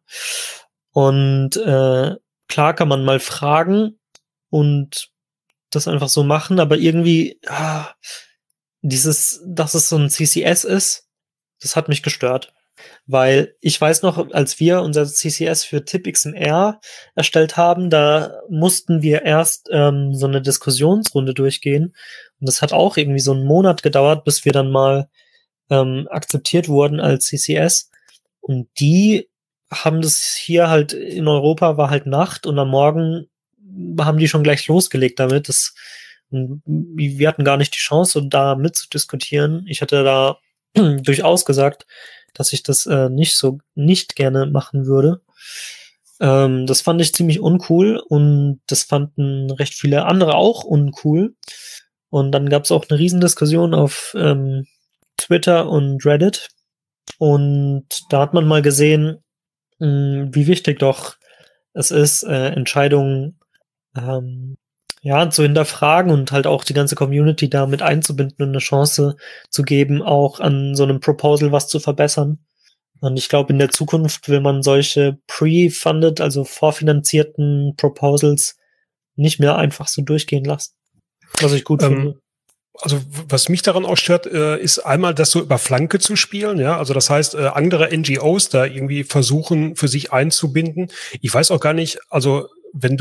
Und äh, klar kann man mal fragen und das einfach so machen, aber irgendwie ah, dieses, dass es so ein C C S ist, das hat mich gestört. Weil ich weiß noch, als wir unser C C S für TipXMR erstellt haben, da mussten wir erst ähm, so eine Diskussionsrunde durchgehen. Und das hat auch irgendwie so einen Monat gedauert, bis wir dann mal ähm, akzeptiert wurden als C C S. Und die haben das hier halt in Europa, war halt Nacht und am Morgen haben die schon gleich losgelegt damit. Das, wir hatten gar nicht die Chance, da mitzudiskutieren. Ich hatte da durchaus gesagt, dass ich das äh, nicht so nicht gerne machen würde. Ähm, das fand ich ziemlich uncool und das fanden recht viele andere auch uncool. Und dann gab es auch eine Riesendiskussion auf ähm, Twitter und Reddit. Und da hat man mal gesehen, mh, wie wichtig doch es ist, äh, Entscheidungen ähm, ja, zu hinterfragen und halt auch die ganze Community da mit einzubinden und eine Chance zu geben, auch an so einem Proposal was zu verbessern. Und ich glaube, in der Zukunft will man solche pre-funded, also vorfinanzierten Proposals nicht mehr einfach so durchgehen lassen. Was ich gut ähm, finde. Also was mich daran auch stört, äh, ist einmal das so über Flanke zu spielen, ja, also das heißt, äh, andere N G Os da irgendwie versuchen, für sich einzubinden. Ich weiß auch gar nicht, also wenn du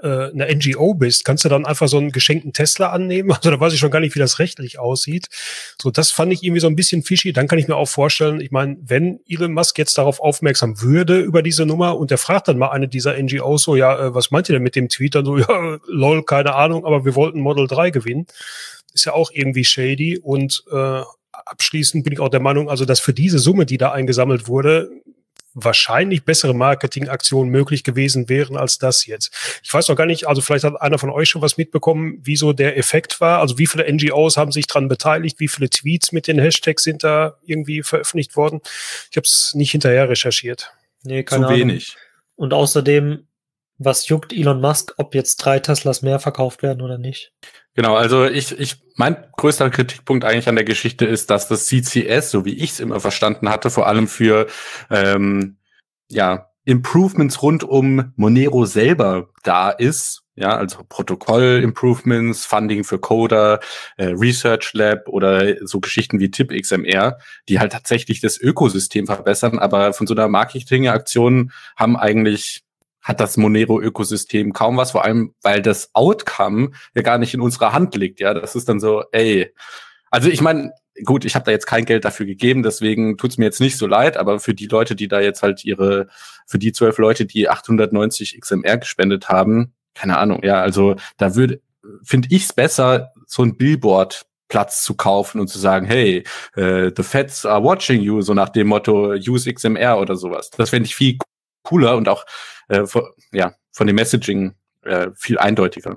äh, eine N G O bist, kannst du dann einfach so einen geschenkten Tesla annehmen? Also da weiß ich schon gar nicht, wie das rechtlich aussieht. So, das fand ich irgendwie so ein bisschen fishy. Dann kann ich mir auch vorstellen, ich meine, wenn Elon Musk jetzt darauf aufmerksam würde über diese Nummer und der fragt dann mal eine dieser N G Os so, ja, äh, was meint ihr denn mit dem Tweet? Dann so, ja, lol, keine Ahnung, aber wir wollten Model drei gewinnen. Ist ja auch irgendwie shady. Und äh, abschließend bin ich auch der Meinung, also dass für diese Summe, die da eingesammelt wurde, wahrscheinlich bessere Marketingaktionen möglich gewesen wären als das jetzt. Ich weiß noch gar nicht, also vielleicht hat einer von euch schon was mitbekommen, wie so der Effekt war. Also wie viele N G Os haben sich dran beteiligt, wie viele Tweets mit den Hashtags sind da irgendwie veröffentlicht worden. Ich habe es nicht hinterher recherchiert. Nee, keine Zu Ahnung. wenig. Und außerdem, was juckt Elon Musk, ob jetzt drei Teslas mehr verkauft werden oder nicht? Genau, also ich, ich, mein größter Kritikpunkt eigentlich an der Geschichte ist, dass das C C S, so wie ich es immer verstanden hatte, vor allem für ähm, ja Improvements rund um Monero selber da ist, ja, also Protokoll-Improvements, Funding für Coder, äh, Research Lab oder so Geschichten wie TipXMR, die halt tatsächlich das Ökosystem verbessern, aber von so einer Marketingaktion haben eigentlich hat das Monero-Ökosystem kaum was, vor allem, weil das Outcome ja gar nicht in unserer Hand liegt, ja, das ist dann so, ey, also ich meine, gut, ich habe da jetzt kein Geld dafür gegeben, deswegen tut's mir jetzt nicht so leid, aber für die Leute, die da jetzt halt ihre, für die zwölf Leute, die achthundertneunzig X M R gespendet haben, keine Ahnung, ja, also da würde, finde ich's besser, so ein Billboard Platz zu kaufen und zu sagen, hey, uh, the feds are watching you, so nach dem Motto, use X M R oder sowas. Das fände ich viel cooler und auch äh, von, ja, von dem Messaging äh, viel eindeutiger.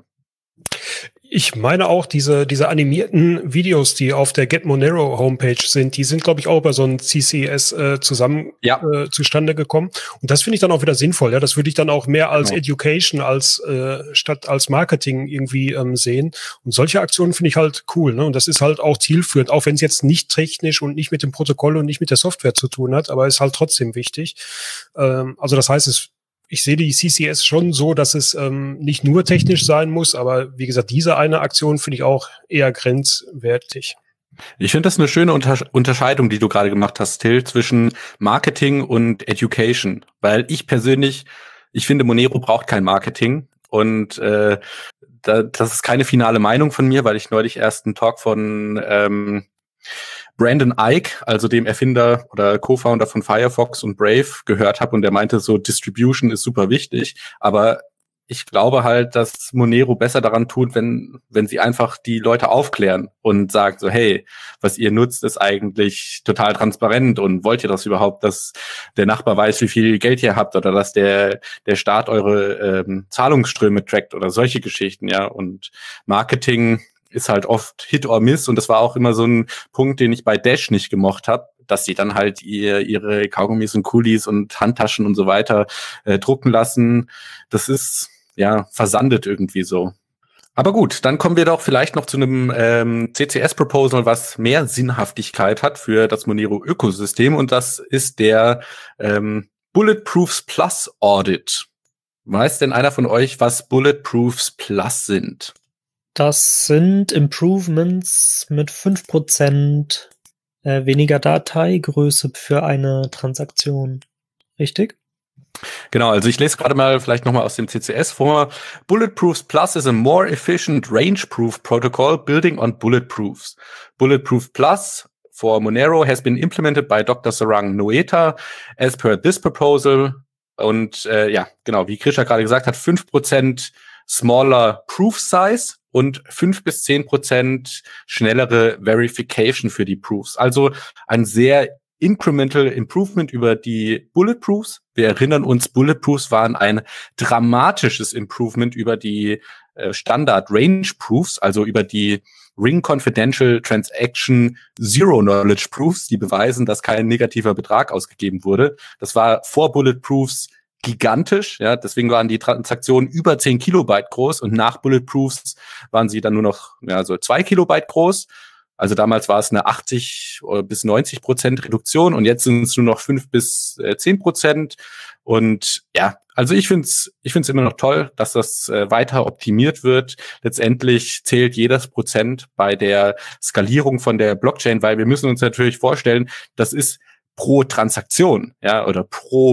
Ich meine auch, diese, diese animierten Videos, die auf der Get Monero Homepage sind, die sind, glaube ich, auch bei so einem C C S äh, zusammen ja. äh, zustande gekommen. Und das finde ich dann auch wieder sinnvoll. Ja, das würde ich dann auch mehr als genau. Education als äh, statt als Marketing irgendwie ähm, sehen. Und solche Aktionen finde ich halt cool. Ne? Und das ist halt auch zielführend, auch wenn es jetzt nicht technisch und nicht mit dem Protokoll und nicht mit der Software zu tun hat, aber ist halt trotzdem wichtig. Ähm, also das heißt, es ich sehe die C C S schon so, dass es ähm, nicht nur technisch sein muss, aber wie gesagt, diese eine Aktion finde ich auch eher grenzwertig. Ich finde das eine schöne Unter- Unterscheidung, die du gerade gemacht hast, Till, zwischen Marketing und Education, weil ich persönlich, ich finde, Monero braucht kein Marketing und äh, da, das ist keine finale Meinung von mir, weil ich neulich erst einen Talk von ähm, Brandon Ike, also dem Erfinder oder Co-Founder von Firefox und Brave, gehört habe und der meinte so, Distribution ist super wichtig, aber ich glaube halt, dass Monero besser daran tut, wenn wenn sie einfach die Leute aufklären und sagen so, hey, was ihr nutzt, ist eigentlich total transparent und wollt ihr das überhaupt, dass der Nachbar weiß, wie viel Geld ihr habt oder dass der der Staat eure ähm, Zahlungsströme trackt oder solche Geschichten, ja, und Marketing ist halt oft Hit or Miss und das war auch immer so ein Punkt, den ich bei Dash nicht gemocht habe, dass sie dann halt ihr, ihre Kaugummis und Kulis und Handtaschen und so weiter äh, drucken lassen. Das ist, ja, versandet irgendwie so. Aber gut, dann kommen wir doch vielleicht noch zu einem ähm, C C S-Proposal, was mehr Sinnhaftigkeit hat für das Monero-Ökosystem und das ist der ähm, Bulletproofs Plus Audit. Weiß denn einer von euch, was Bulletproofs Plus sind? Das sind Improvements mit fünf Prozent äh, weniger Dateigröße für eine Transaktion. Richtig? Genau, also ich lese gerade mal vielleicht nochmal aus dem C C S vor. Bulletproofs Plus is a more efficient range-proof protocol building on bulletproofs. Bulletproof Plus for Monero has been implemented by Doktor Sarang Noeta as per this proposal. Und äh, ja, genau, wie Krisha gerade gesagt hat, fünf Prozent smaller Proof Size und fünf bis zehn Prozent schnellere Verification für die Proofs. Also ein sehr incremental Improvement über die Bulletproofs. Wir erinnern uns, Bulletproofs waren ein dramatisches Improvement über die äh, Standard Range Proofs, also über die Ring Confidential Transaction Zero Knowledge Proofs, die beweisen, dass kein negativer Betrag ausgegeben wurde. Das war vor Bulletproofs gigantisch, ja, deswegen waren die Transaktionen über zehn Kilobyte groß und nach Bulletproofs waren sie dann nur noch, ja, so zwei Kilobyte groß. Also damals war es eine achtzig bis neunzig Prozent Reduktion und jetzt sind es nur noch fünf bis zehn Prozent. Und ja, also ich finde es ich find's immer noch toll, dass das äh, weiter optimiert wird. Letztendlich zählt jedes Prozent bei der Skalierung von der Blockchain, weil wir müssen uns natürlich vorstellen, das ist pro Transaktion, ja, oder pro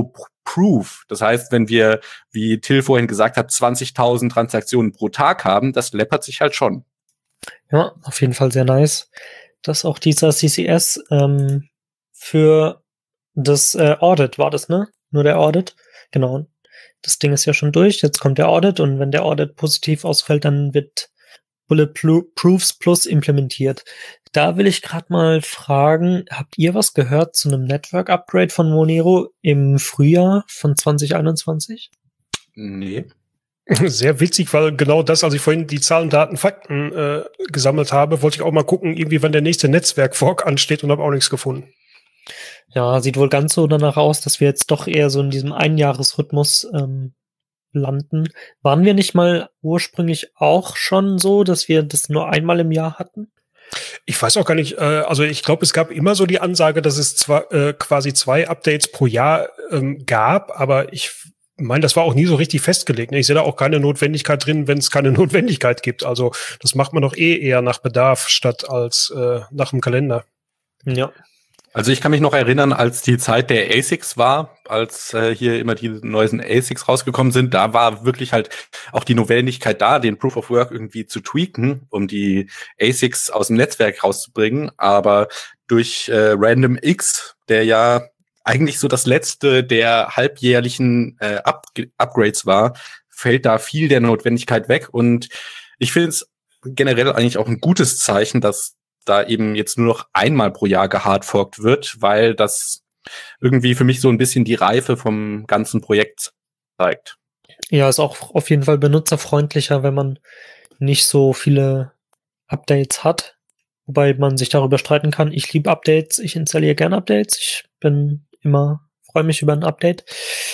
Proof. Das heißt, wenn wir, wie Till vorhin gesagt hat, zwanzigtausend Transaktionen pro Tag haben, das läppert sich halt schon. Ja, auf jeden Fall sehr nice, dass auch dieser C C S ähm, für das äh, Audit war das, ne? Nur der Audit. Genau. Das Ding ist ja schon durch. Jetzt kommt der Audit und wenn der Audit positiv ausfällt, dann wird Bulletproofs Plus implementiert. Da will ich gerade mal fragen, habt ihr was gehört zu einem Network-Upgrade von Monero im Frühjahr von zwanzig einundzwanzig? Nee. Sehr witzig, weil genau das, als ich vorhin die Zahlen, Daten, Fakten äh, gesammelt habe, wollte ich auch mal gucken, irgendwie wann der nächste Netzwerk-Fork ansteht und habe auch nichts gefunden. Ja, sieht wohl ganz so danach aus, dass wir jetzt doch eher so in diesem Einjahresrhythmus ähm, landen. Waren wir nicht mal ursprünglich auch schon so, dass wir das nur einmal im Jahr hatten? Ich weiß auch gar nicht, äh, also ich glaube, es gab immer so die Ansage, dass es zwar äh, quasi zwei Updates pro Jahr ähm, gab, aber ich meine, das war auch nie so richtig festgelegt. Ne? Ich sehe da auch keine Notwendigkeit drin, wenn es keine Notwendigkeit gibt. Also das macht man doch eh eher nach Bedarf statt als äh, nach dem Kalender. Ja. Also ich kann mich noch erinnern, als die Zeit der A S I Cs war, als äh, hier immer die neuesten A S I Cs rausgekommen sind, da war wirklich halt auch die Notwendigkeit da, den Proof of Work irgendwie zu tweaken, um die A S I Cs aus dem Netzwerk rauszubringen. Aber durch äh, Random X, der ja eigentlich so das letzte der halbjährlichen äh, Up- Upgrades war, fällt da viel der Notwendigkeit weg. Und ich finde es generell eigentlich auch ein gutes Zeichen, dass da eben jetzt nur noch einmal pro Jahr gehardforkt wird, weil das irgendwie für mich so ein bisschen die Reife vom ganzen Projekt zeigt. Ja, ist auch auf jeden Fall benutzerfreundlicher, wenn man nicht so viele Updates hat. Wobei man sich darüber streiten kann. Ich liebe Updates, ich installiere gerne Updates. Ich bin immer, freue mich über ein Update.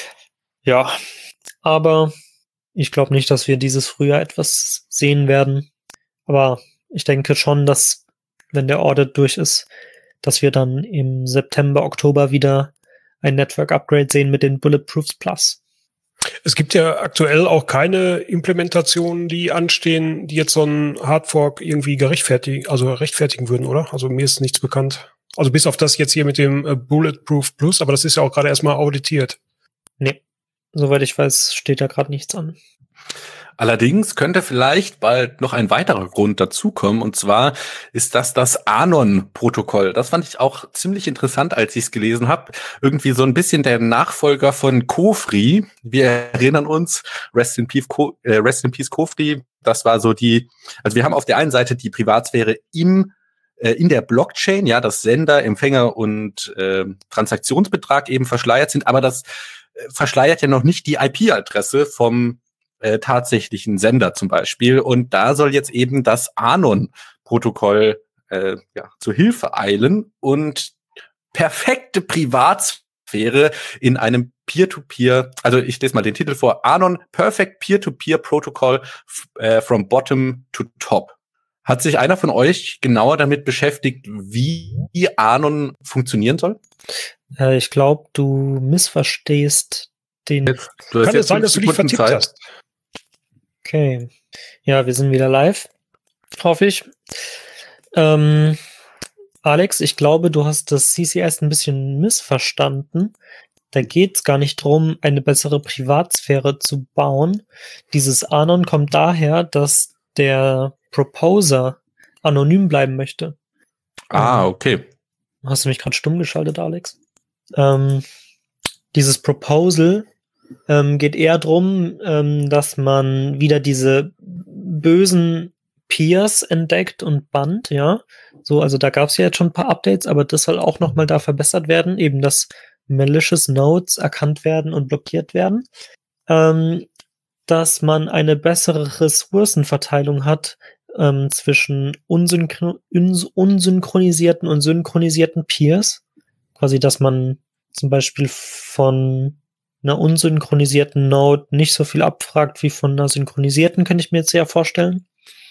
Ja, aber ich glaube nicht, dass wir dieses Frühjahr etwas sehen werden. Aber ich denke schon, dass wenn der Audit durch ist, dass wir dann im September, Oktober wieder ein Network-Upgrade sehen mit den Bulletproofs Plus. Es gibt ja aktuell auch keine Implementationen, die anstehen, die jetzt so einen Hardfork irgendwie gerechtfertigen, also rechtfertigen würden, oder? Also mir ist nichts bekannt. Also bis auf das jetzt hier mit dem äh, Bulletproof Plus, aber das ist ja auch gerade erstmal auditiert. Nee, soweit ich weiß, steht da gerade nichts an. Allerdings könnte vielleicht bald noch ein weiterer Grund dazukommen, und zwar ist das das Anon-Protokoll. Das fand ich auch ziemlich interessant, als ich es gelesen habe. Irgendwie so ein bisschen der Nachfolger von Cofri. Wir erinnern uns, Rest in Peace, Co- äh, Rest in Peace Cofri, das war so die, also wir haben auf der einen Seite die Privatsphäre im äh, in der Blockchain, ja, dass Sender, Empfänger und äh, Transaktionsbetrag eben verschleiert sind, aber das äh, verschleiert ja noch nicht die I P-Adresse vom Äh, tatsächlichen Sender zum Beispiel. Und da soll jetzt eben das Anon-Protokoll äh, ja, zu Hilfe eilen und perfekte Privatsphäre in einem Peer-to-Peer, also ich lese mal den Titel vor, Anon Perfect Peer-to-Peer Protocol f- äh, from Bottom to Top. Hat sich einer von euch genauer damit beschäftigt, wie Anon funktionieren soll? Äh, ich glaube, du missverstehst den... Du Kann es sein, dass du dich vertippt Zeit. hast? Okay. Ja, wir sind wieder live. Hoffe ich. Ähm, Alex, ich glaube, du hast das C C S ein bisschen missverstanden. Da geht es gar nicht darum, eine bessere Privatsphäre zu bauen. Dieses Anon kommt daher, dass der Proposer anonym bleiben möchte. Ah, okay. Hast du mich gerade stumm geschaltet, Alex? Ähm, dieses Proposal ähm, geht eher drum, ähm, dass man wieder diese bösen Peers entdeckt und bannt, ja. So, also da gab es ja jetzt schon ein paar Updates, aber das soll auch nochmal da verbessert werden, eben dass malicious Nodes erkannt werden und blockiert werden. Ähm, dass man eine bessere Ressourcenverteilung hat ähm, zwischen unsynchro- uns- unsynchronisierten und synchronisierten Peers. Quasi, dass man zum Beispiel von einer unsynchronisierten Node nicht so viel abfragt wie von einer synchronisierten, könnte ich mir jetzt sehr vorstellen.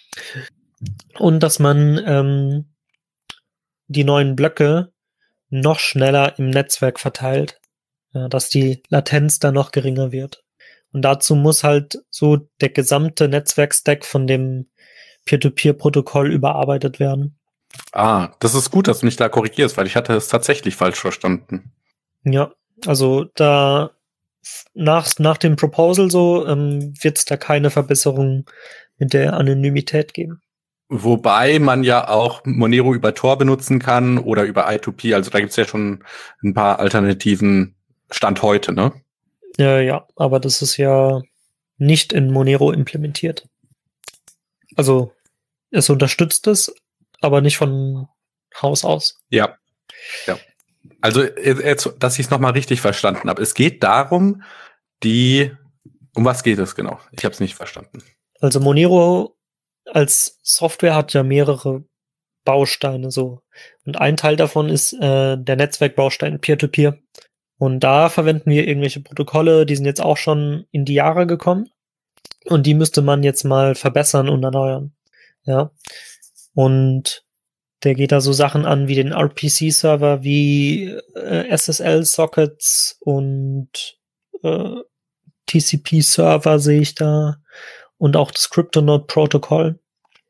Und dass man ähm, die neuen Blöcke noch schneller im Netzwerk verteilt, ja, dass die Latenz da noch geringer wird. Und dazu muss halt so der gesamte Netzwerkstack von dem Peer-to-Peer-Protokoll überarbeitet werden. Ah, das ist gut, dass du mich da korrigierst, weil ich hatte es tatsächlich falsch verstanden. Ja, also da nach, nach dem Proposal so ähm, wird es da keine Verbesserung mit der Anonymität geben. Wobei man ja auch Monero über Tor benutzen kann oder über I zwei P. Also da gibt's ja schon ein paar Alternativen Stand heute, ne? Ja, ja, aber das ist ja nicht in Monero implementiert. Also es unterstützt es, aber nicht von Haus aus. Ja, ja. Also jetzt, dass ich es nochmal richtig verstanden habe. Es geht darum, die, um was geht es genau? Ich habe es nicht verstanden. Also Monero als Software hat ja mehrere Bausteine so. Und ein Teil davon ist äh, der Netzwerkbaustein Peer-to-Peer. Und da verwenden wir irgendwelche Protokolle, die sind jetzt auch schon in die Jahre gekommen. Und die müsste man jetzt mal verbessern und erneuern. Ja. Und der geht da so Sachen an wie den R P C-Server, wie äh, S S L-Sockets und äh, T C P-Server sehe ich da. Und auch das CryptoNode-Protokoll.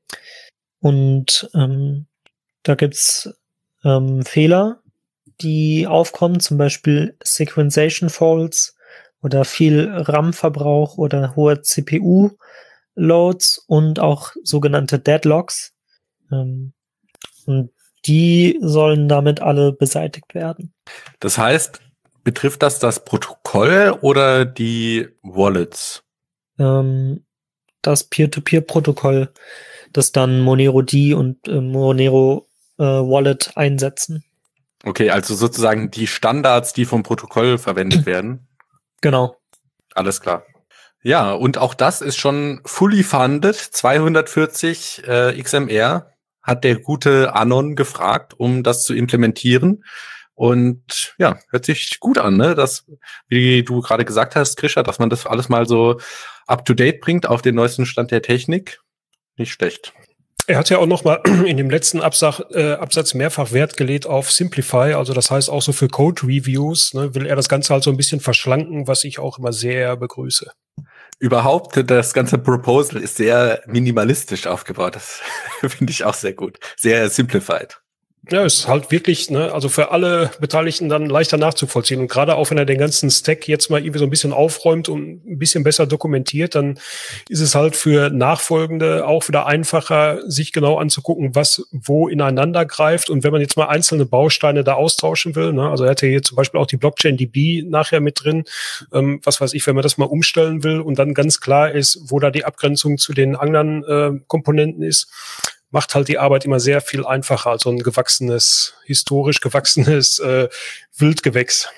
Und ähm, da gibt's ähm, Fehler, die aufkommen, zum Beispiel Sequenzation Faults oder viel RAM-Verbrauch oder hohe C P U-Loads und auch sogenannte Deadlocks. Ähm, und die sollen damit alle beseitigt werden. Das heißt, betrifft das das Protokoll oder die Wallets? Ähm, das Peer-to-Peer-Protokoll, das dann Monero D und äh, Monero äh, Wallet einsetzen. Okay, also sozusagen die Standards, die vom Protokoll verwendet werden. Genau. Alles klar. Ja, und auch das ist schon fully funded. zweihundertvierzig äh, X M R hat der gute Anon gefragt, um das zu implementieren. Und ja, hört sich gut an, ne? Das, wie du gerade gesagt hast, Krisha, dass man das alles mal so up-to-date bringt auf den neuesten Stand der Technik. Nicht schlecht. Er hat ja auch noch mal in dem letzten Absatz, äh, Absatz mehrfach Wert gelegt auf Simplify. Also das heißt auch so für Code-Reviews, ne, will er das Ganze halt so ein bisschen verschlanken, was ich auch immer sehr begrüße. Überhaupt, das ganze Proposal ist sehr minimalistisch aufgebaut. Das finde ich auch sehr gut. Sehr simplified. Ja, ist halt wirklich, ne, also für alle Beteiligten dann leichter nachzuvollziehen. Und gerade auch wenn er den ganzen Stack jetzt mal irgendwie so ein bisschen aufräumt und ein bisschen besser dokumentiert, dann ist es halt für Nachfolgende auch wieder einfacher, sich genau anzugucken, was wo ineinander greift. Und wenn man jetzt mal einzelne Bausteine da austauschen will, ne, also er hat ja hier zum Beispiel auch die Blockchain D B nachher mit drin, ähm, was weiß ich, wenn man das mal umstellen will und dann ganz klar ist, wo da die Abgrenzung zu den anderen äh, Komponenten ist, macht halt die Arbeit immer sehr viel einfacher als so ein gewachsenes, historisch gewachsenes äh, Wildgewächs.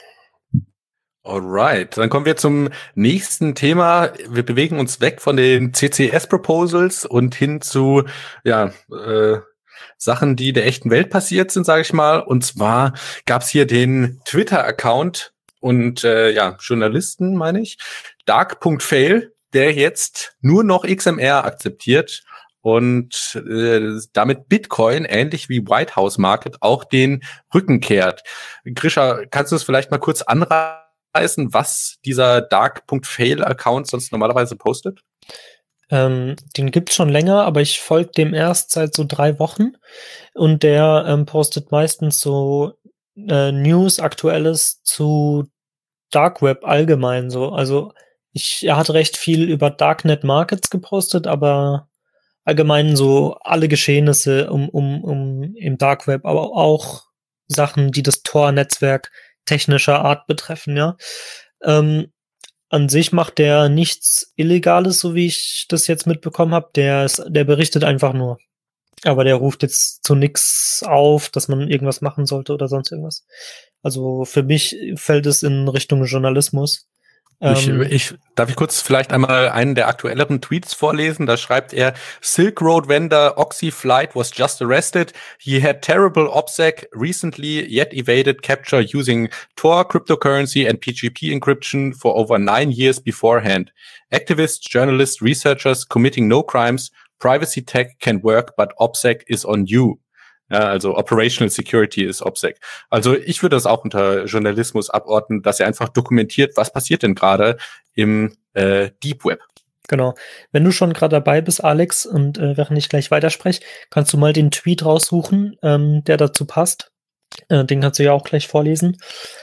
Alright, dann kommen wir zum nächsten Thema. Wir bewegen uns weg von den C C S-Proposals und hin zu ja äh, Sachen, die der echten Welt passiert sind, sage ich mal. Und zwar gab's hier den Twitter-Account und äh, ja Journalisten, meine ich, dark.fail, der jetzt nur noch X M R akzeptiert und äh, damit Bitcoin, ähnlich wie White House Market, auch den Rücken kehrt. Grisha, kannst du es vielleicht mal kurz anreißen, was dieser dark.fail-Account sonst normalerweise postet? Ähm, den gibt's schon länger, aber ich folge dem erst seit so drei Wochen. Und der ähm, postet meistens so äh, News, Aktuelles zu Dark Web allgemein so. Also ich, er hat recht viel über Darknet Markets gepostet, aber allgemein so alle Geschehnisse um, um, um im Dark Web, aber auch Sachen, die das Tor-Netzwerk technischer Art betreffen, ja. Ähm, an sich macht der nichts Illegales, so wie ich das jetzt mitbekommen habe. Der ist, der berichtet einfach nur. Aber der ruft jetzt zu nix auf, dass man irgendwas machen sollte oder sonst irgendwas. Also für mich fällt es in Richtung Journalismus. Ich, ich, darf ich kurz vielleicht einmal einen der aktuelleren Tweets vorlesen? Da schreibt er, Silk Road vendor Oxyflight was just arrested. He had terrible OPSEC recently, yet evaded capture using Tor cryptocurrency and P G P encryption for over nine years beforehand. Activists, journalists, researchers committing no crimes. Privacy tech can work, but OPSEC is on you. Ja, also Operational Security ist OPSEC. Also ich würde das auch unter Journalismus abordnen, dass er einfach dokumentiert, was passiert denn gerade im äh, Deep Web. Genau. Wenn du schon gerade dabei bist, Alex, und äh, während ich gleich weiterspreche, kannst du mal den Tweet raussuchen, ähm, der dazu passt. Äh, den kannst du ja auch gleich vorlesen.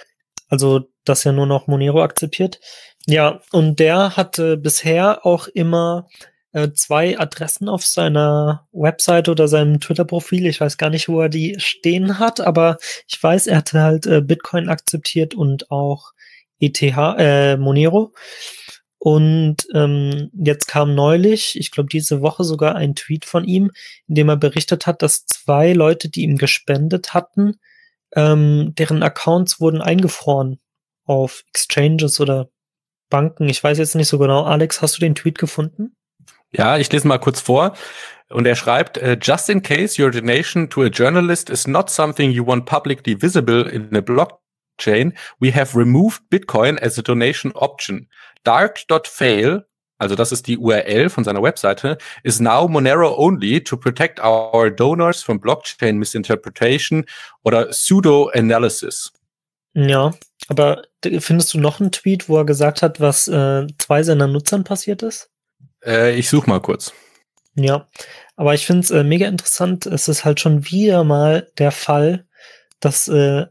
Also, dass ja nur noch Monero akzeptiert. Ja, und der hatte bisher auch immer äh, zwei Adressen auf seiner Webseite oder seinem Twitter-Profil. Ich weiß gar nicht, wo er die stehen hat, aber ich weiß, er hatte halt äh, Bitcoin akzeptiert und auch E T H, äh, Monero. Und ähm, jetzt kam neulich, ich glaube diese Woche sogar ein Tweet von ihm, in dem er berichtet hat, dass zwei Leute, die ihm gespendet hatten, ähm, deren Accounts wurden eingefroren auf Exchanges oder Banken. Ich weiß jetzt nicht so genau. Alex, hast du den Tweet gefunden? Ja, ich lese mal kurz vor. Und er schreibt, uh, just in case your donation to a journalist is not something you want publicly visible in a blockchain, we have removed Bitcoin as a donation option. Dark dot fail, also das ist die U R L von seiner Webseite, is now Monero only to protect our donors from blockchain misinterpretation oder pseudo-analysis. Ja, aber findest du noch einen Tweet, wo er gesagt hat, was äh, zwei seiner Nutzern passiert ist? Äh, ich suche mal kurz. Ja, aber ich finde es äh, mega interessant. Es ist halt schon wieder mal der Fall, dass äh,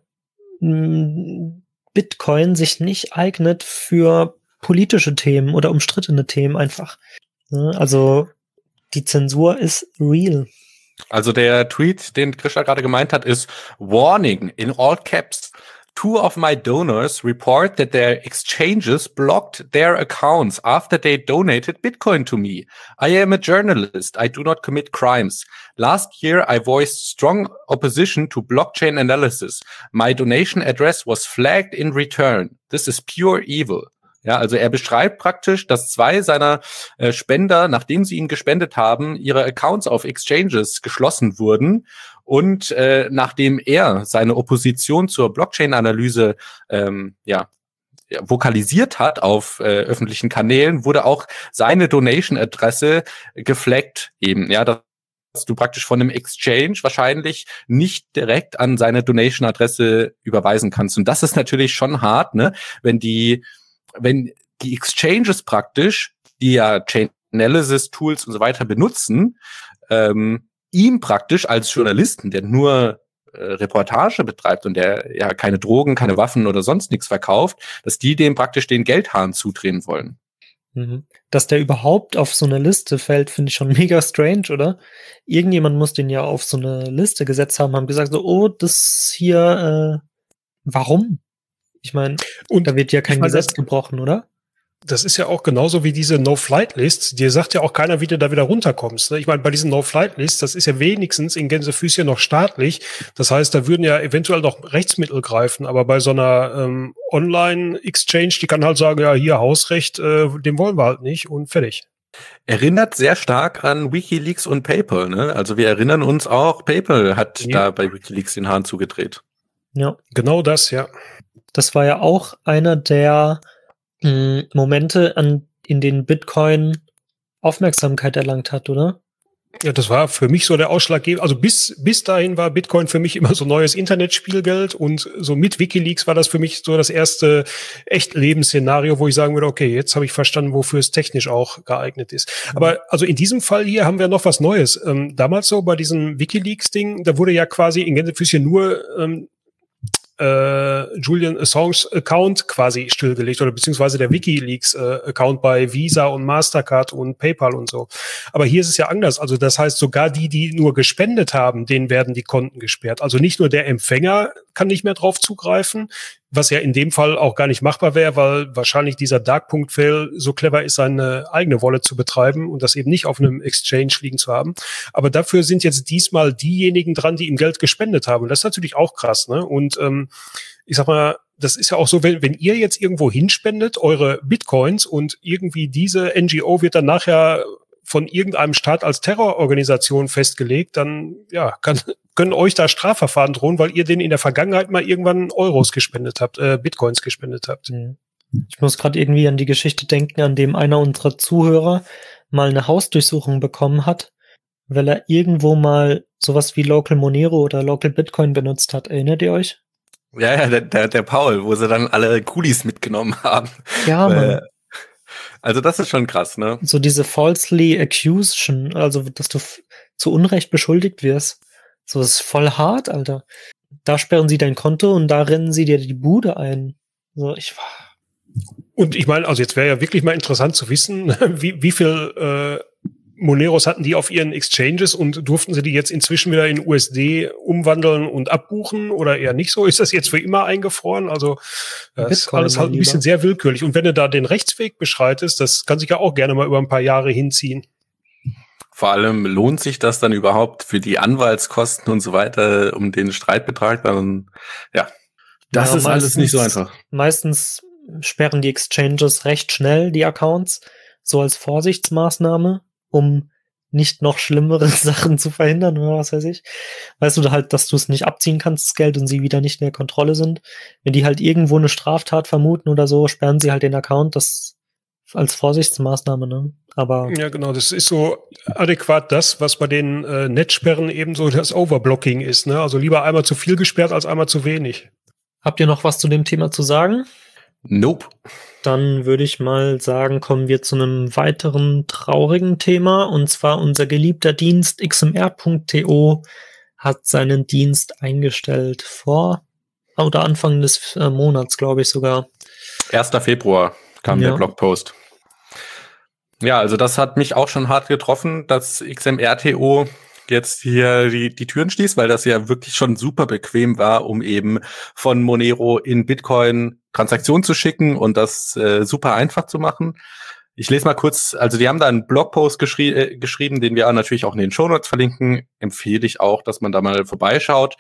Bitcoin sich nicht eignet für politische Themen oder umstrittene Themen einfach. Also die Zensur ist real. Also der Tweet, den Krisha gerade gemeint hat, ist Warning in all caps. Two of my donors report that their exchanges blocked their accounts after they donated Bitcoin to me. I am a journalist. I do not commit crimes. Last year, I voiced strong opposition to blockchain analysis. My donation address was flagged in return. This is pure evil. Ja, also er beschreibt praktisch, dass zwei seiner äh, Spender, nachdem sie ihn gespendet haben, ihre Accounts auf Exchanges geschlossen wurden. Und äh, nachdem er seine Opposition zur Blockchain-Analyse ähm, ja, vokalisiert hat auf äh, öffentlichen Kanälen, wurde auch seine Donation-Adresse geflaggt eben, ja, dass du praktisch von einem Exchange wahrscheinlich nicht direkt an seine Donation-Adresse überweisen kannst. Und das ist natürlich schon hart, ne, wenn die wenn die Exchanges praktisch, die ja Chain Analysis Tools und so weiter benutzen, ähm, ihm praktisch als Journalisten, der nur äh, Reportage betreibt und der ja keine Drogen, keine Waffen oder sonst nichts verkauft, dass die dem praktisch den Geldhahn zudrehen wollen. Mhm. Dass der überhaupt auf so eine Liste fällt, finde ich schon mega strange, oder? Irgendjemand muss den ja auf so eine Liste gesetzt haben, haben gesagt so, oh, das hier, äh, warum? Ich meine, da wird ja kein ich mein, Gesetz das, gebrochen, oder? Das ist ja auch genauso wie diese No-Flight-Lists. Dir sagt ja auch keiner, wie du da wieder runterkommst. Ne? Ich meine, bei diesen No-Flight-Lists, das ist ja wenigstens in Gänsefüßchen noch staatlich. Das heißt, da würden ja eventuell noch Rechtsmittel greifen. Aber bei so einer ähm, Online-Exchange, die kann halt sagen, ja, hier Hausrecht, äh, den wollen wir halt nicht und fertig. Erinnert sehr stark an WikiLeaks und PayPal. Ne? Also wir erinnern uns auch, PayPal hat ja. da bei WikiLeaks den Hahn zugedreht. Ja. Genau das, ja. Das war ja auch einer der mh, Momente, an, in denen Bitcoin Aufmerksamkeit erlangt hat, oder? Ja, das war für mich so der Ausschlaggebende. Also bis bis dahin war Bitcoin für mich immer so neues Internetspielgeld und so mit WikiLeaks war das für mich so das erste echt Lebensszenario, wo ich sagen würde, okay, jetzt habe ich verstanden, wofür es technisch auch geeignet ist. Mhm. Aber also in diesem Fall hier haben wir noch was Neues. Ähm, damals so bei diesem WikiLeaks-Ding, da wurde ja quasi in Gänsefüßchen nur ähm, äh, Julian Assange's Account quasi stillgelegt oder beziehungsweise der WikiLeaks äh, Account bei Visa und Mastercard und PayPal und so. Aber hier ist es ja anders. Also das heißt, sogar die, die nur gespendet haben, denen werden die Konten gesperrt. Also nicht nur der Empfänger kann nicht mehr drauf zugreifen, was ja in dem Fall auch gar nicht machbar wäre, weil wahrscheinlich dieser Dark.Fail so clever ist, seine eigene Wallet zu betreiben und das eben nicht auf einem Exchange liegen zu haben. Aber dafür sind jetzt diesmal diejenigen dran, die ihm Geld gespendet haben. Und das ist natürlich auch krass, ne? Und ähm, ich sag mal, das ist ja auch so, wenn, wenn ihr jetzt irgendwo hinspendet, eure Bitcoins und irgendwie diese N G O wird dann nachher von irgendeinem Staat als Terrororganisation festgelegt, dann ja, kann, können euch da Strafverfahren drohen, weil ihr denen in der Vergangenheit mal irgendwann Euros gespendet habt, äh, Bitcoins gespendet habt. Ich muss gerade irgendwie an die Geschichte denken, an dem einer unserer Zuhörer mal eine Hausdurchsuchung bekommen hat, weil er irgendwo mal sowas wie Local Monero oder Local Bitcoin benutzt hat. Erinnert ihr euch? Ja, ja, der, der, der Paul, wo sie dann alle Kulis mitgenommen haben. Ja, Mann. Also das ist schon krass, ne? So diese falsely accusation, also dass du f- zu Unrecht beschuldigt wirst. So, das ist voll hart, Alter. Da sperren sie dein Konto und da rennen sie dir die Bude ein. So, ich Und ich meine, also jetzt wäre ja wirklich mal interessant zu wissen, wie, wie viel äh, Moneros hatten die auf ihren Exchanges und durften sie die jetzt inzwischen wieder in U S D umwandeln und abbuchen oder eher nicht so? Ist das jetzt für immer eingefroren? Also das ist alles halt ein bisschen sehr willkürlich. Und wenn du da den Rechtsweg beschreitest, das kann sich ja auch gerne mal über ein paar Jahre hinziehen. Vor allem lohnt sich das dann überhaupt für die Anwaltskosten und so weiter, um den Streitbetrag dann, ja, das ja, ist alles nicht so einfach. Meistens sperren die Exchanges recht schnell die Accounts, so als Vorsichtsmaßnahme, um nicht noch schlimmere Sachen zu verhindern oder was weiß ich. Weißt du halt, dass du es nicht abziehen kannst, das Geld, und sie wieder nicht in der Kontrolle sind. Wenn die halt irgendwo eine Straftat vermuten oder so, sperren sie halt den Account, das als Vorsichtsmaßnahme, ne? Aber ja, genau, das ist so adäquat das, was bei den äh, Netzsperren eben so das Overblocking ist, ne? Also lieber einmal zu viel gesperrt als einmal zu wenig. Habt ihr noch was zu dem Thema zu sagen? Nope. Dann würde ich mal sagen, kommen wir zu einem weiteren traurigen Thema, und zwar unser geliebter Dienst X M R Punkt T O hat seinen Dienst eingestellt vor oder Anfang des äh, Monats, glaube ich sogar. erster Februar kam Ja. der Blogpost. Ja, also das hat mich auch schon hart getroffen, dass X M R T O jetzt hier die, die Türen schließt, weil das ja wirklich schon super bequem war, um eben von Monero in Bitcoin Transaktionen zu schicken und das äh, super einfach zu machen. Ich lese mal kurz, also die haben da einen Blogpost geschrie äh, geschrieben, den wir natürlich auch in den Shownotes verlinken. Empfehle ich auch, dass man da mal vorbeischaut.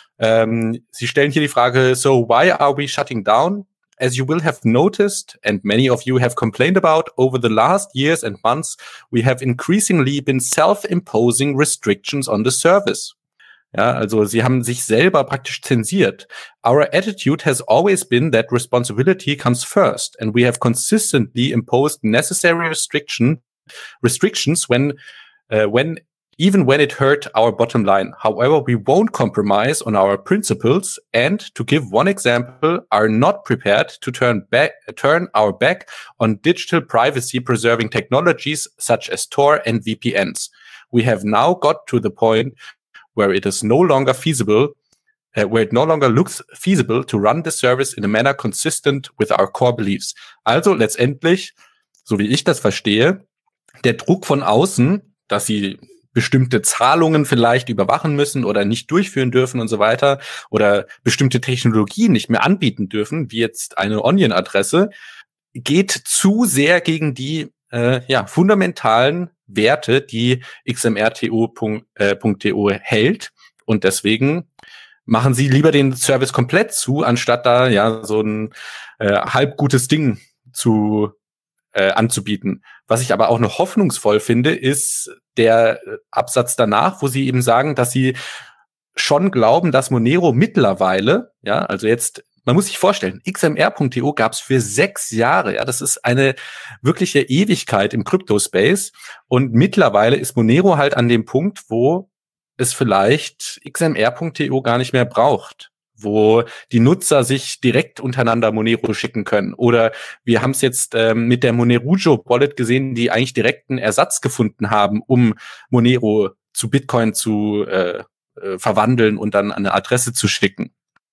Ähm, sie stellen hier die Frage, so why are we shutting down? As you will have noticed, and many of you have complained about, over the last years and months, we have increasingly been self-imposing restrictions on the service. Ja, also sie haben sich selber praktisch zensiert. Our attitude has always been that responsibility comes first, and we have consistently imposed necessary restriction restrictions when uh, when even when it hurt our bottom line. However, we won't compromise on our principles and, to give one example, are not prepared to turn back, turn our back on digital privacy-preserving technologies such as Tor and V P Ns. We have now got to the point where it is no longer feasible, uh, where it no longer looks feasible to run the service in a manner consistent with our core beliefs. Also letztendlich, so wie ich das verstehe, der Druck von außen, dass sie bestimmte Zahlungen vielleicht überwachen müssen oder nicht durchführen dürfen und so weiter oder bestimmte Technologien nicht mehr anbieten dürfen, wie jetzt eine Onion-Adresse, geht zu sehr gegen die äh, ja, fundamentalen Werte, die X M R T O Punkt T O hält, und deswegen machen sie lieber den Service komplett zu, anstatt da ja so ein äh, halb gutes Ding zu äh, anzubieten. Was ich aber auch noch hoffnungsvoll finde, ist der Absatz danach, wo sie eben sagen, dass sie schon glauben, dass Monero mittlerweile, ja, also jetzt, man muss sich vorstellen, X M R Punkt T O gab es für sechs Jahre, ja, das ist eine wirkliche Ewigkeit im Crypto-Space, und mittlerweile ist Monero halt an dem Punkt, wo es vielleicht X M R Punkt T O gar nicht mehr braucht, wo die Nutzer sich direkt untereinander Monero schicken können. Oder wir haben es jetzt ähm, mit der Monerujo Wallet gesehen, die eigentlich direkt einen Ersatz gefunden haben, um Monero zu Bitcoin zu äh, äh, verwandeln und dann eine Adresse zu schicken.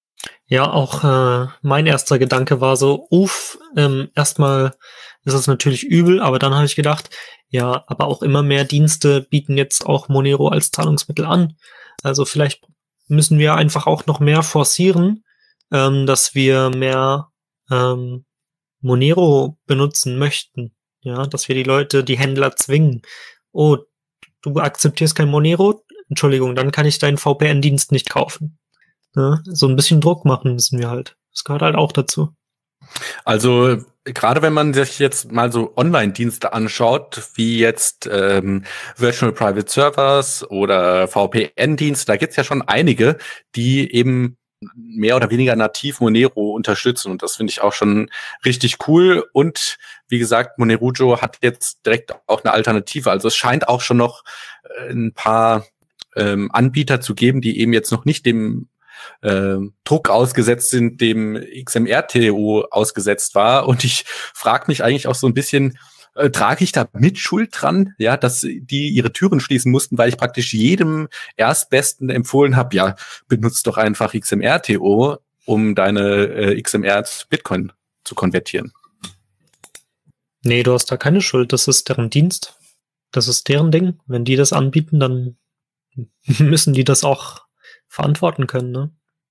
Ja, auch äh, mein erster Gedanke war so, uff, ähm, erstmal ist es natürlich übel, aber dann habe ich gedacht, ja, aber auch immer mehr Dienste bieten jetzt auch Monero als Zahlungsmittel an. Also vielleicht müssen wir einfach auch noch mehr forcieren, ähm, dass wir mehr ähm, Monero benutzen möchten. Ja, dass wir die Leute, die Händler zwingen. Oh, du akzeptierst kein Monero? Entschuldigung, dann kann ich deinen V P N-Dienst nicht kaufen. Ja, so ein bisschen Druck machen müssen wir halt. Das gehört halt auch dazu. Also gerade wenn man sich jetzt mal so Online-Dienste anschaut, wie jetzt ähm, Virtual Private Servers oder V P N-Dienste, da gibt's ja schon einige, die eben mehr oder weniger nativ Monero unterstützen, und das finde ich auch schon richtig cool. Und wie gesagt, Monerujo hat jetzt direkt auch eine Alternative. Also es scheint auch schon noch ein paar ähm, Anbieter zu geben, die eben jetzt noch nicht dem Äh, Druck ausgesetzt sind, dem X M R T O ausgesetzt war. Und ich frage mich eigentlich auch so ein bisschen, äh, trage ich da Mitschuld dran, ja, dass die ihre Türen schließen mussten, weil ich praktisch jedem Erstbesten empfohlen habe, ja, benutzt doch einfach X M R T O. um deine äh, X M R zu Bitcoin zu konvertieren. Nee, du hast da keine Schuld. Das ist deren Dienst. Das ist deren Ding. Wenn die das anbieten, dann müssen die das auch verantworten können, ne?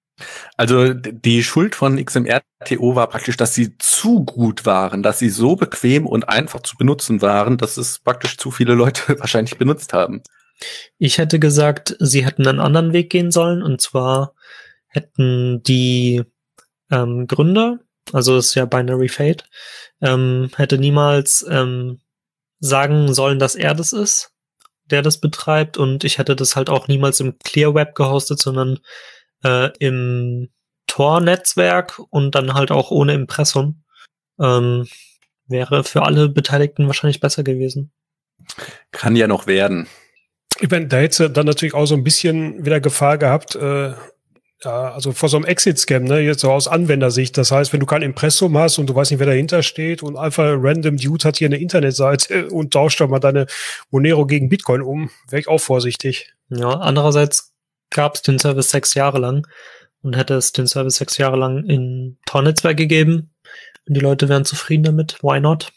Also die Schuld von X M R T O war praktisch, dass sie zu gut waren, dass sie so bequem und einfach zu benutzen waren, dass es praktisch zu viele Leute wahrscheinlich benutzt haben. Ich hätte gesagt, sie hätten einen anderen Weg gehen sollen, und zwar hätten die ähm, Gründer, also das ist ja Binary Fate, ähm, hätte niemals ähm, sagen sollen, dass er das ist, der das betreibt, und ich hätte das halt auch niemals im Clear Web gehostet, sondern äh, im Tor-Netzwerk und dann halt auch ohne Impressum. Ähm, wäre für alle Beteiligten wahrscheinlich besser gewesen. Kann ja noch werden. Ich meine, da hätte dann natürlich auch so ein bisschen wieder Gefahr gehabt, äh, ja, also vor so einem Exit-Scam, ne, jetzt so aus Anwendersicht. Das heißt, wenn du kein Impressum hast und du weißt nicht, wer dahinter steht und einfach random Dude hat hier eine Internetseite und tauscht doch mal deine Monero gegen Bitcoin um, wäre ich auch vorsichtig. Ja, andererseits gab es den Service sechs Jahre lang und hätte es den Service sechs Jahre lang in Tor-Netzwerk gegeben und die Leute wären zufrieden damit. Why not?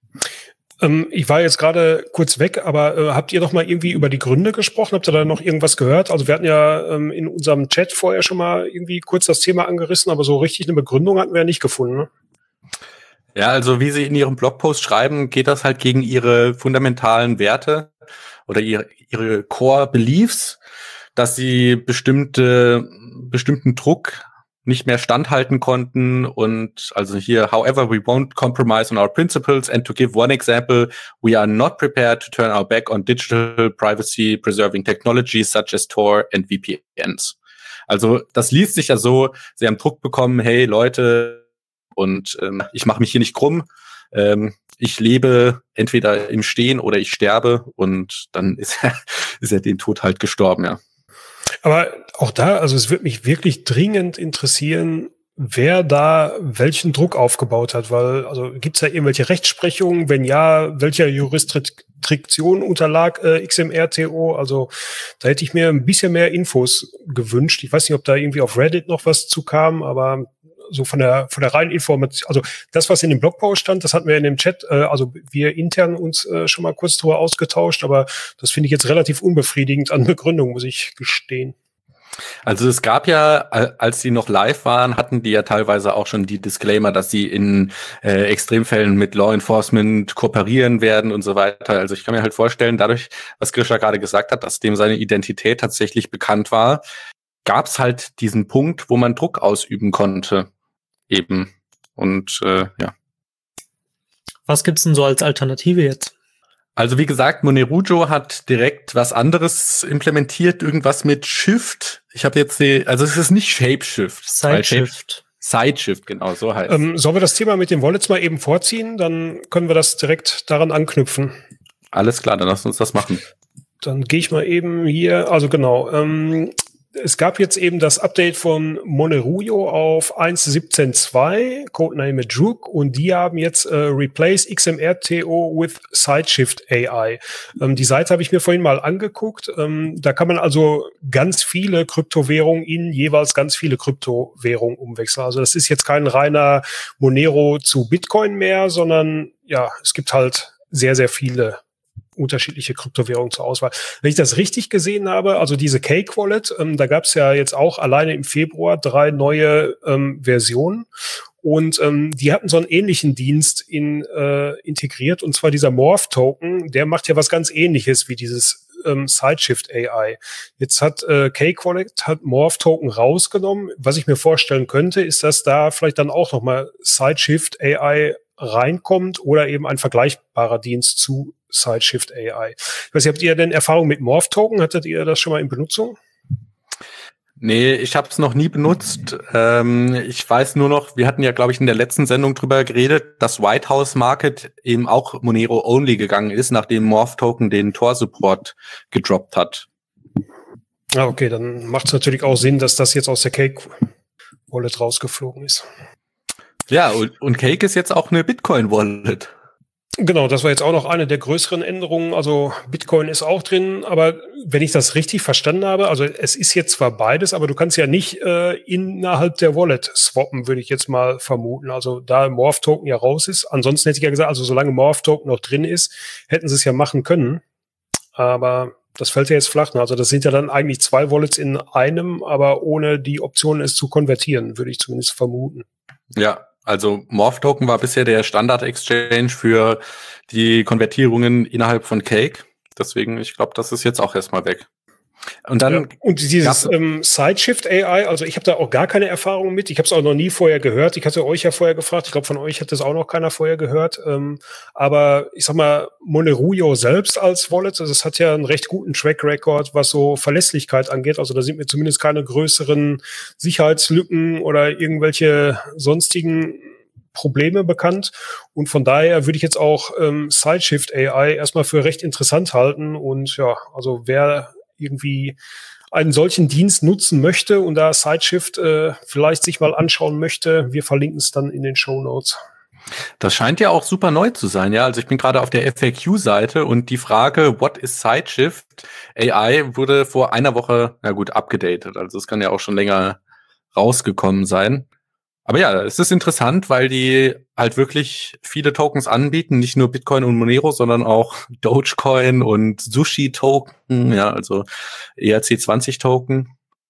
Ähm, ich war jetzt gerade kurz weg, aber äh, habt ihr noch mal irgendwie über die Gründe gesprochen? Habt ihr da noch irgendwas gehört? Also wir hatten ja ähm, in unserem Chat vorher schon mal irgendwie kurz das Thema angerissen, aber so richtig eine Begründung hatten wir ja nicht gefunden, ne? Ja, also wie Sie in Ihrem Blogpost schreiben, geht das halt gegen Ihre fundamentalen Werte oder ihre, ihre Core Beliefs, dass sie bestimmte, bestimmten Druck nicht mehr standhalten konnten und also hier, however, we won't compromise on our principles, and to give one example, we are not prepared to turn our back on digital privacy preserving technologies such as Tor and V P Ns. Also das liest sich ja so, sie haben Druck bekommen, hey Leute, und ähm, ich mache mich hier nicht krumm, ähm, ich lebe entweder im Stehen oder ich sterbe, und dann ist er, ist er den Tod halt gestorben, ja. Aber auch da, also es würde mich wirklich dringend interessieren, wer da welchen Druck aufgebaut hat, weil, also gibt es da irgendwelche Rechtsprechungen? Wenn ja, welcher Jurisdiktion unterlag äh, X M R T O? Also da hätte ich mir ein bisschen mehr Infos gewünscht. Ich weiß nicht, ob da irgendwie auf Reddit noch was zu kam, aber so von der von der reinen Information, also das, was in dem Blogpost stand, das hatten wir in dem Chat, äh, also wir intern uns äh, schon mal kurz drüber ausgetauscht, aber das finde ich jetzt relativ unbefriedigend an Begründung, muss ich gestehen. Also es gab ja, als sie noch live waren, hatten die ja teilweise auch schon die Disclaimer, dass sie in äh, Extremfällen mit Law Enforcement kooperieren werden und so weiter. Also ich kann mir halt vorstellen, dadurch, was Grisha gerade gesagt hat, dass dem seine Identität tatsächlich bekannt war, gab es halt diesen Punkt, wo man Druck ausüben konnte. Eben. Und äh, ja. Was gibt's denn so als Alternative jetzt? Also wie gesagt, Monerujo hat direkt was anderes implementiert, irgendwas mit Shift. Ich habe jetzt die, also es ist nicht Shapeshift. Sideshift. Sideshift, genau, so heißt es. Ähm, sollen wir das Thema mit den Wallets mal eben vorziehen? Dann können wir das direkt daran anknüpfen. Alles klar, dann lass uns das machen. Dann gehe ich mal eben hier, also genau, ähm, es gab jetzt eben das Update von Monerujo auf eins Punkt siebzehn Punkt zwei, Codename Druk, und die haben jetzt äh, Replace X M R T O with Sideshift A I. Ähm, die Seite habe ich mir vorhin mal angeguckt. Ähm, da kann man also ganz viele Kryptowährungen in jeweils ganz viele Kryptowährungen umwechseln. Also das ist jetzt kein reiner Monero zu Bitcoin mehr, sondern ja, es gibt halt sehr, sehr viele unterschiedliche Kryptowährungen zur Auswahl. Wenn ich das richtig gesehen habe, also diese Cake Wallet, ähm, da gab es ja jetzt auch alleine im Februar drei neue ähm, Versionen, und ähm, die hatten so einen ähnlichen Dienst in, äh, integriert, und zwar dieser Morph Token, der macht ja was ganz Ähnliches wie dieses ähm, Sideshift A I. Jetzt hat äh, Cake Wallet hat Morph Token rausgenommen. Was ich mir vorstellen könnte, ist, dass da vielleicht dann auch nochmal Sideshift A I reinkommt oder eben ein vergleichbarer Dienst zu Sideshift A I. Ich weiß nicht, habt ihr denn Erfahrung mit Morph Token? Hattet ihr das schon mal in Benutzung? Nee, ich habe es noch nie benutzt. Ähm, ich weiß nur noch, wir hatten ja, glaube ich, in der letzten Sendung drüber geredet, dass White House Market eben auch Monero Only gegangen ist, nachdem Morph Token den Tor-Support gedroppt hat. Ah, okay, dann macht es natürlich auch Sinn, dass das jetzt aus der Cake Wallet rausgeflogen ist. Ja, und, und Cake ist jetzt auch eine Bitcoin Wallet. Genau, das war jetzt auch noch eine der größeren Änderungen. Also Bitcoin ist auch drin, aber wenn ich das richtig verstanden habe, also es ist jetzt zwar beides, aber du kannst ja nicht äh, innerhalb der Wallet swappen, würde ich jetzt mal vermuten. Also da Morph-Token ja raus ist. Ansonsten hätte ich ja gesagt, also solange Morph-Token noch drin ist, hätten sie es ja machen können. Aber das fällt ja jetzt flach. Also das sind ja dann eigentlich zwei Wallets in einem, aber ohne die Option, es zu konvertieren, würde ich zumindest vermuten. Ja, also Morph-Token war bisher der Standard-Exchange für die Konvertierungen innerhalb von Cake. Deswegen, ich glaube, das ist jetzt auch erstmal weg. Und dann ja, und dieses ähm, Sideshift A I, also ich habe da auch gar keine Erfahrung mit. Ich habe es auch noch nie vorher gehört. Ich hatte euch ja vorher gefragt. Ich glaube, von euch hat das auch noch keiner vorher gehört. Ähm, aber ich sag mal, Monerujo selbst als Wallet, also es hat ja einen recht guten Track Record, was so Verlässlichkeit angeht. Also da sind mir zumindest keine größeren Sicherheitslücken oder irgendwelche sonstigen Probleme bekannt. Und von daher würde ich jetzt auch ähm, Sideshift A I erstmal für recht interessant halten. Und ja, also wer irgendwie einen solchen Dienst nutzen möchte und da Sideshift äh, vielleicht sich mal anschauen möchte, wir verlinken es dann in den Shownotes. Das scheint ja auch super neu zu sein, ja. Also ich bin gerade auf der F A Q-Seite und die Frage, what is Sideshift A I, wurde vor einer Woche, na gut, abgedatet. Also es kann ja auch schon länger rausgekommen sein. Aber ja, es ist interessant, weil die halt wirklich viele Tokens anbieten, nicht nur Bitcoin und Monero, sondern auch Dogecoin und Sushi-Token, ja, also E R C zwanzig Token.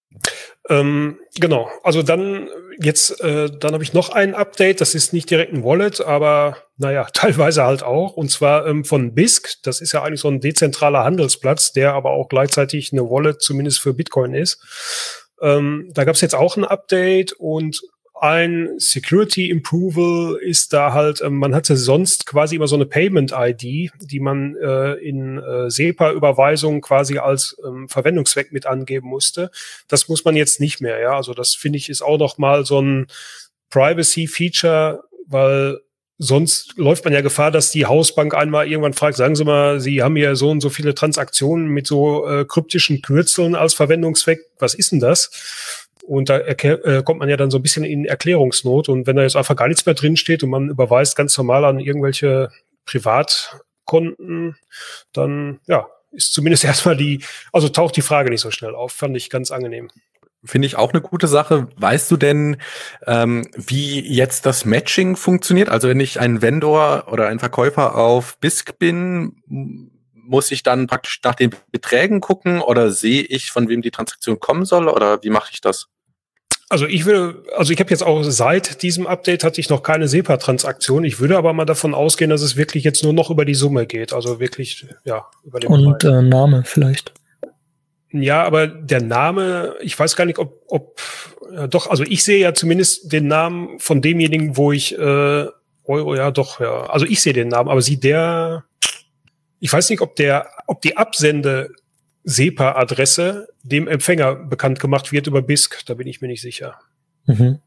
Ähm, genau, also dann jetzt, äh, dann habe ich noch ein Update, das ist nicht direkt ein Wallet, aber naja, teilweise halt auch, und zwar ähm, von Bisq, das ist ja eigentlich so ein dezentraler Handelsplatz, der aber auch gleichzeitig eine Wallet zumindest für Bitcoin ist. Ähm, da gab es jetzt auch ein Update und ein Security Improval ist da halt, ähm, man hatte sonst quasi immer so eine Payment-I D, die man äh, in äh, SEPA-Überweisungen quasi als ähm, Verwendungszweck mit angeben musste. Das muss man jetzt nicht mehr, ja. Also das finde ich ist auch noch mal so ein Privacy-Feature, weil sonst läuft man ja Gefahr, dass die Hausbank einmal irgendwann fragt, sagen Sie mal, Sie haben hier so und so viele Transaktionen mit so äh, kryptischen Kürzeln als Verwendungszweck. Was ist denn das? Und da äh, kommt man ja dann so ein bisschen in Erklärungsnot. Und wenn da jetzt einfach gar nichts mehr drinsteht und man überweist ganz normal an irgendwelche Privatkonten, dann ja, ist zumindest erstmal die, also taucht die Frage nicht so schnell auf. Fand ich ganz angenehm. Finde ich auch eine gute Sache. Weißt du denn, ähm, wie jetzt das Matching funktioniert? Also wenn ich ein Vendor oder ein Verkäufer auf Bisq bin, muss ich dann praktisch nach den Beträgen gucken oder sehe ich, von wem die Transaktion kommen soll, oder wie mache ich das? Also ich würde, also ich habe jetzt auch seit diesem Update hatte ich noch keine SEPA-Transaktion. Ich würde aber mal davon ausgehen, dass es wirklich jetzt nur noch über die Summe geht. Also wirklich, ja, über den Und äh, Name vielleicht. Ja, aber der Name, ich weiß gar nicht, ob, ob ja, doch, also ich sehe ja zumindest den Namen von demjenigen, wo ich äh, Euro, ja doch, ja. Also ich sehe den Namen, aber sieht der, ich weiß nicht, ob der, ob die Absende SEPA-Adresse dem Empfänger bekannt gemacht wird über Bisq, da bin ich mir nicht sicher. Mhm.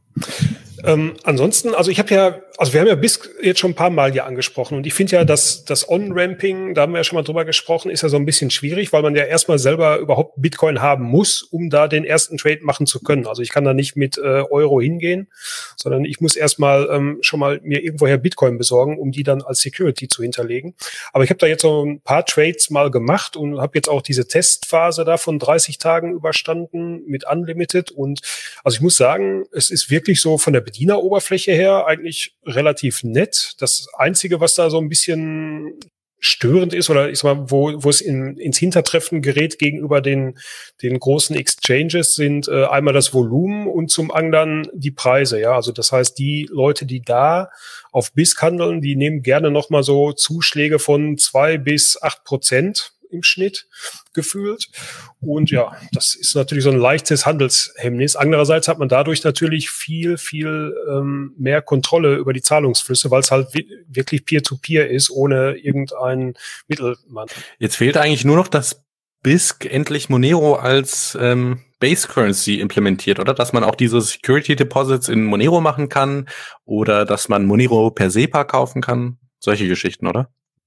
Ähm, ansonsten, also ich habe ja, also wir haben ja Bisq jetzt schon ein paar Mal hier angesprochen und ich finde ja, dass das On-Ramping, da haben wir ja schon mal drüber gesprochen, ist ja so ein bisschen schwierig, weil man ja erstmal selber überhaupt Bitcoin haben muss, um da den ersten Trade machen zu können. Also ich kann da nicht mit äh, Euro hingehen, sondern ich muss erstmal ähm, schon mal mir irgendwoher Bitcoin besorgen, um die dann als Security zu hinterlegen. Aber ich habe da jetzt so ein paar Trades mal gemacht und habe jetzt auch diese Testphase da von dreißig Tagen überstanden mit Unlimited und also ich muss sagen, es ist wirklich so von der Bedieneroberfläche her eigentlich relativ nett. Das Einzige, was da so ein bisschen störend ist oder ich sag mal, wo, wo es in, ins Hintertreffen gerät gegenüber den, den großen Exchanges, sind äh, einmal das Volumen und zum anderen die Preise. Ja, also das heißt, die Leute, die da auf Bisq handeln, die nehmen gerne nochmal so Zuschläge von zwei bis acht Prozent im Schnitt gefühlt. Und ja, das ist natürlich so ein leichtes Handelshemmnis. Andererseits hat man dadurch natürlich viel, viel ähm, mehr Kontrolle über die Zahlungsflüsse, weil es halt wirklich Peer-to-Peer ist, ohne irgendeinen Mittelmann. Jetzt fehlt eigentlich nur noch, dass Bisq endlich Monero als ähm, Base Currency implementiert, oder? Dass man auch diese Security Deposits in Monero machen kann oder dass man Monero per SEPA kaufen kann. Solche Geschichten, oder?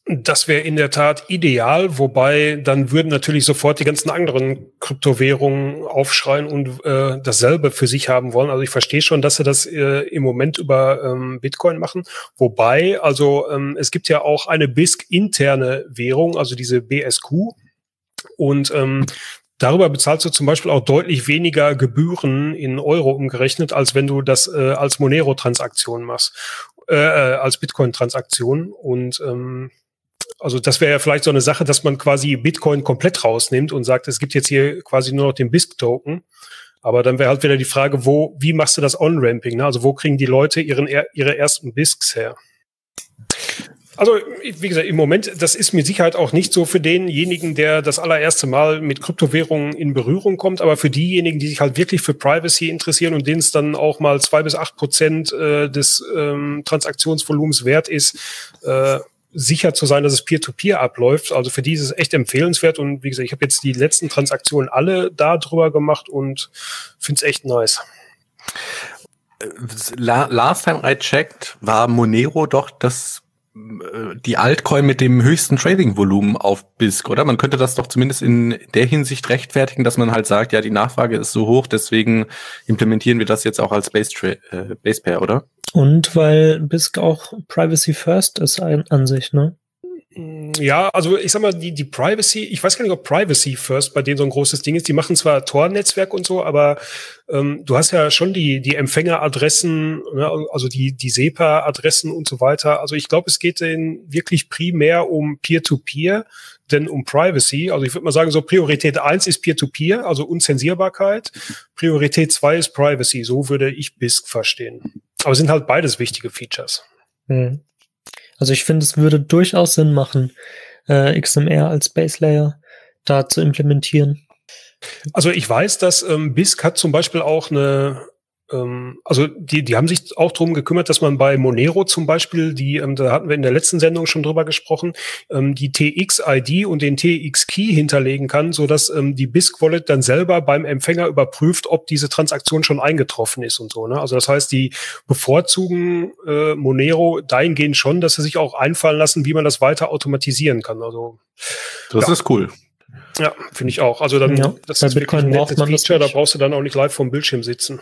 Das wäre in der Tat ideal, wobei dann würden natürlich sofort die ganzen anderen Kryptowährungen aufschreien und äh, dasselbe für sich haben wollen. Also ich verstehe schon, dass sie das äh, im Moment über ähm, Bitcoin machen. Wobei, also ähm, es gibt ja auch eine B I S C-interne Währung, also diese B S Q. Und ähm, darüber bezahlst du zum Beispiel auch deutlich weniger Gebühren in Euro umgerechnet, als wenn du das äh, als Monero-Transaktion machst, äh, als Bitcoin-Transaktion. Und ähm, also das wäre ja vielleicht so eine Sache, dass man quasi Bitcoin komplett rausnimmt und sagt, es gibt jetzt hier quasi nur noch den B I S C-Token. Aber dann wäre halt wieder die Frage, wo, wie machst du das On-Ramping? Ne? Also wo kriegen die Leute ihren, ihre ersten B I S Cs her? Also, wie gesagt, im Moment, das ist mit Sicherheit auch nicht so für denjenigen, der das allererste Mal mit Kryptowährungen in Berührung kommt, aber für diejenigen, die sich halt wirklich für Privacy interessieren und denen es dann auch mal zwei bis acht Prozent äh, des ähm, Transaktionsvolumens wert ist, äh, sicher zu sein, dass es Peer-to-Peer abläuft. Also für die ist es echt empfehlenswert. Und wie gesagt, ich habe jetzt die letzten Transaktionen alle da drüber gemacht und finde es echt nice. Last time I checked, war Monero doch das die Altcoin mit dem höchsten Trading-Volumen auf B I S C, oder? Man könnte das doch zumindest in der Hinsicht rechtfertigen, dass man halt sagt, ja, die Nachfrage ist so hoch, deswegen implementieren wir das jetzt auch als Base, äh, Base Pair, oder? Und weil B I S C auch Privacy First ist an, an sich, ne? Ja, also ich sag mal, die, die Privacy, ich weiß gar nicht, ob Privacy First bei denen so ein großes Ding ist. Die machen zwar Tor-Netzwerk und so, aber ähm, du hast ja schon die die Empfängeradressen, ne, also die die SEPA-Adressen und so weiter. Also ich glaube, es geht denen wirklich primär um Peer-to-Peer, denn um Privacy. Also ich würde mal sagen, so Priorität eins ist Peer-to-Peer, also Unzensierbarkeit. Priorität zwei ist Privacy. So würde ich B I S C verstehen. Aber es sind halt beides wichtige Features. Hm. Also ich finde, es würde durchaus Sinn machen, äh, X M R als Base Layer da zu implementieren. Also ich weiß, dass ähm, B I S C hat zum Beispiel auch eine, ähm, also die die haben sich auch drum gekümmert, dass man bei Monero zum Beispiel, die ähm, da hatten wir in der letzten Sendung schon drüber gesprochen, ähm, die T X-I D und den T X-Key hinterlegen kann, sodass ähm, die B I S C-Wallet dann selber beim Empfänger überprüft, ob diese Transaktion schon eingetroffen ist und so. Ne? Also das heißt, die bevorzugen äh, Monero dahingehend schon, dass sie sich auch einfallen lassen, wie man das weiter automatisieren kann. Also das ja. ist cool. Ja, finde ich auch. Also dann, ja, das bei ist Bitcoin wirklich ein braucht nettes man das Feature, da nicht. brauchst du dann auch nicht live vom Bildschirm sitzen.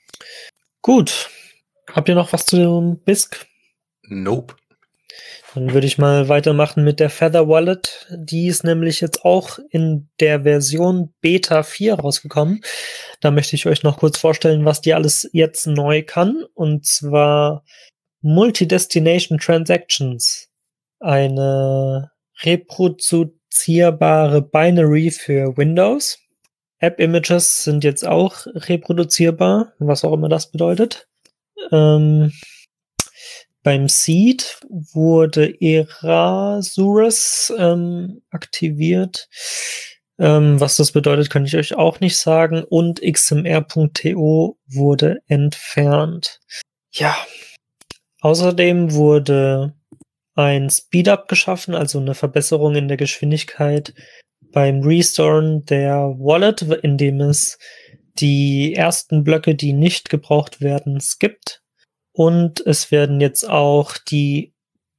Gut. Habt ihr noch was zu dem B I S C? Nope. Dann würde ich mal weitermachen mit der Feather Wallet. Die ist nämlich jetzt auch in der Version Beta vier rausgekommen. Da möchte ich euch noch kurz vorstellen, was die alles jetzt neu kann. Und zwar Multi-Destination Transactions. Eine reproduzierbare Binary für Windows. App-Images sind jetzt auch reproduzierbar, was auch immer das bedeutet. Ähm, beim Seed wurde Erasurus ähm, aktiviert. Ähm, was das bedeutet, kann ich euch auch nicht sagen. Und X M R Punkt T O wurde entfernt. Ja. Außerdem wurde ein Speedup geschaffen, also eine Verbesserung in der Geschwindigkeit beim Restoren der Wallet, indem es die ersten Blöcke, die nicht gebraucht werden, skippt. Und es werden jetzt auch die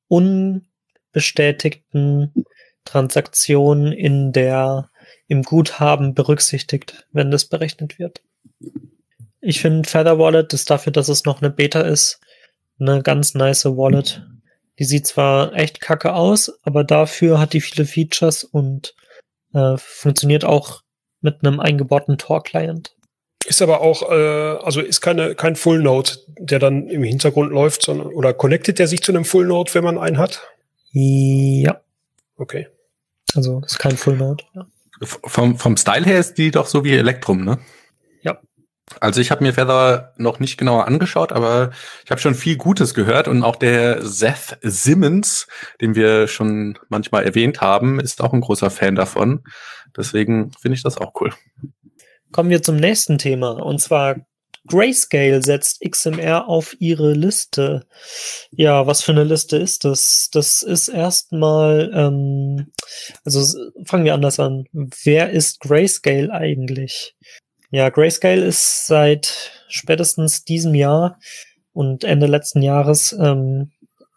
unbestätigten Transaktionen in der, im Guthaben berücksichtigt, wenn das berechnet wird. Ich finde Feather Wallet ist dafür, dass es noch eine Beta ist, eine ganz nice Wallet. Die sieht zwar echt kacke aus, aber dafür hat die viele Features und äh, funktioniert auch mit einem eingebauten Tor-Client. Ist aber auch, äh, also ist keine kein Full Node, der dann im Hintergrund läuft, sondern oder connectet der sich zu einem Full Node, wenn man einen hat? Ja. Okay. Also ist kein Full Node. Ja. Vom, vom Style her ist die doch so wie Electrum, ne? Ja. Also ich habe mir Feather noch nicht genauer angeschaut, aber ich habe schon viel Gutes gehört und auch der Seth Simmons, den wir schon manchmal erwähnt haben, ist auch ein großer Fan davon. Deswegen finde ich das auch cool. Kommen wir zum nächsten Thema und zwar Grayscale setzt X M R auf ihre Liste. Ja, was für eine Liste ist das? Das ist erstmal, ähm, also fangen wir anders an. Wer ist Grayscale eigentlich? Ja, Grayscale ist seit spätestens diesem Jahr und Ende letzten Jahres ähm,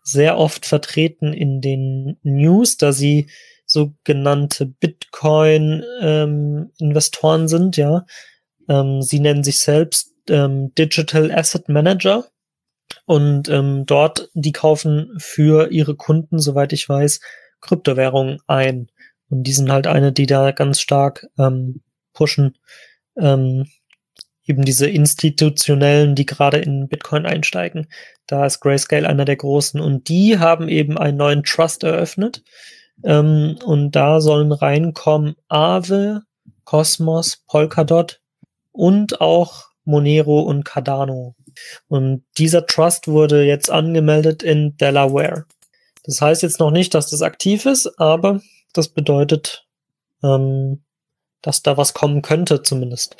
sehr oft vertreten in den News, da sie sogenannte Bitcoin-Investoren ähm, sind, ja. Ähm, sie nennen sich selbst ähm, Digital Asset Manager und ähm, dort, die kaufen für ihre Kunden, soweit ich weiß, Kryptowährungen ein. Und die sind halt eine, die da ganz stark ähm, pushen, ähm, eben diese institutionellen, die gerade in Bitcoin einsteigen. Da ist Grayscale einer der großen. Und die haben eben einen neuen Trust eröffnet. Ähm, und da sollen reinkommen Aave, Cosmos, Polkadot und auch Monero und Cardano. Und dieser Trust wurde jetzt angemeldet in Delaware. Das heißt jetzt noch nicht, dass das aktiv ist, aber das bedeutet, ähm, dass da was kommen könnte zumindest.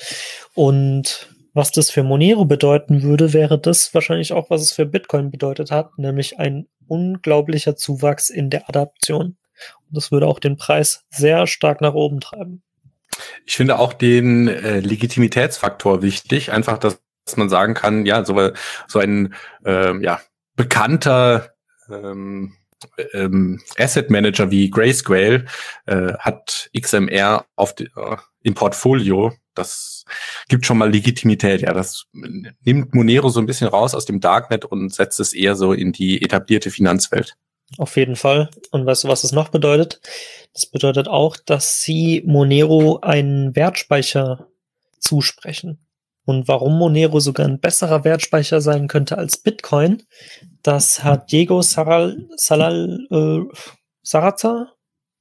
Und was das für Monero bedeuten würde, wäre das wahrscheinlich auch, was es für Bitcoin bedeutet hat, nämlich ein unglaublicher Zuwachs in der Adaption. Und das würde auch den Preis sehr stark nach oben treiben. Ich finde auch den äh, Legitimitätsfaktor wichtig, einfach, dass, dass man sagen kann, ja, so, so ein äh, ja, bekannter ähm, ähm, Asset Manager wie Grayscale äh, hat X M R auf die, äh, im Portfolio. Das gibt schon mal Legitimität. Ja, das nimmt Monero so ein bisschen raus aus dem Darknet und setzt es eher so in die etablierte Finanzwelt. Auf jeden Fall. Und weißt du, was es noch bedeutet? Das bedeutet auch, dass sie Monero einen Wertspeicher zusprechen. Und warum Monero sogar ein besserer Wertspeicher sein könnte als Bitcoin, das hat Diego Saral, Salal, äh, Sarazza?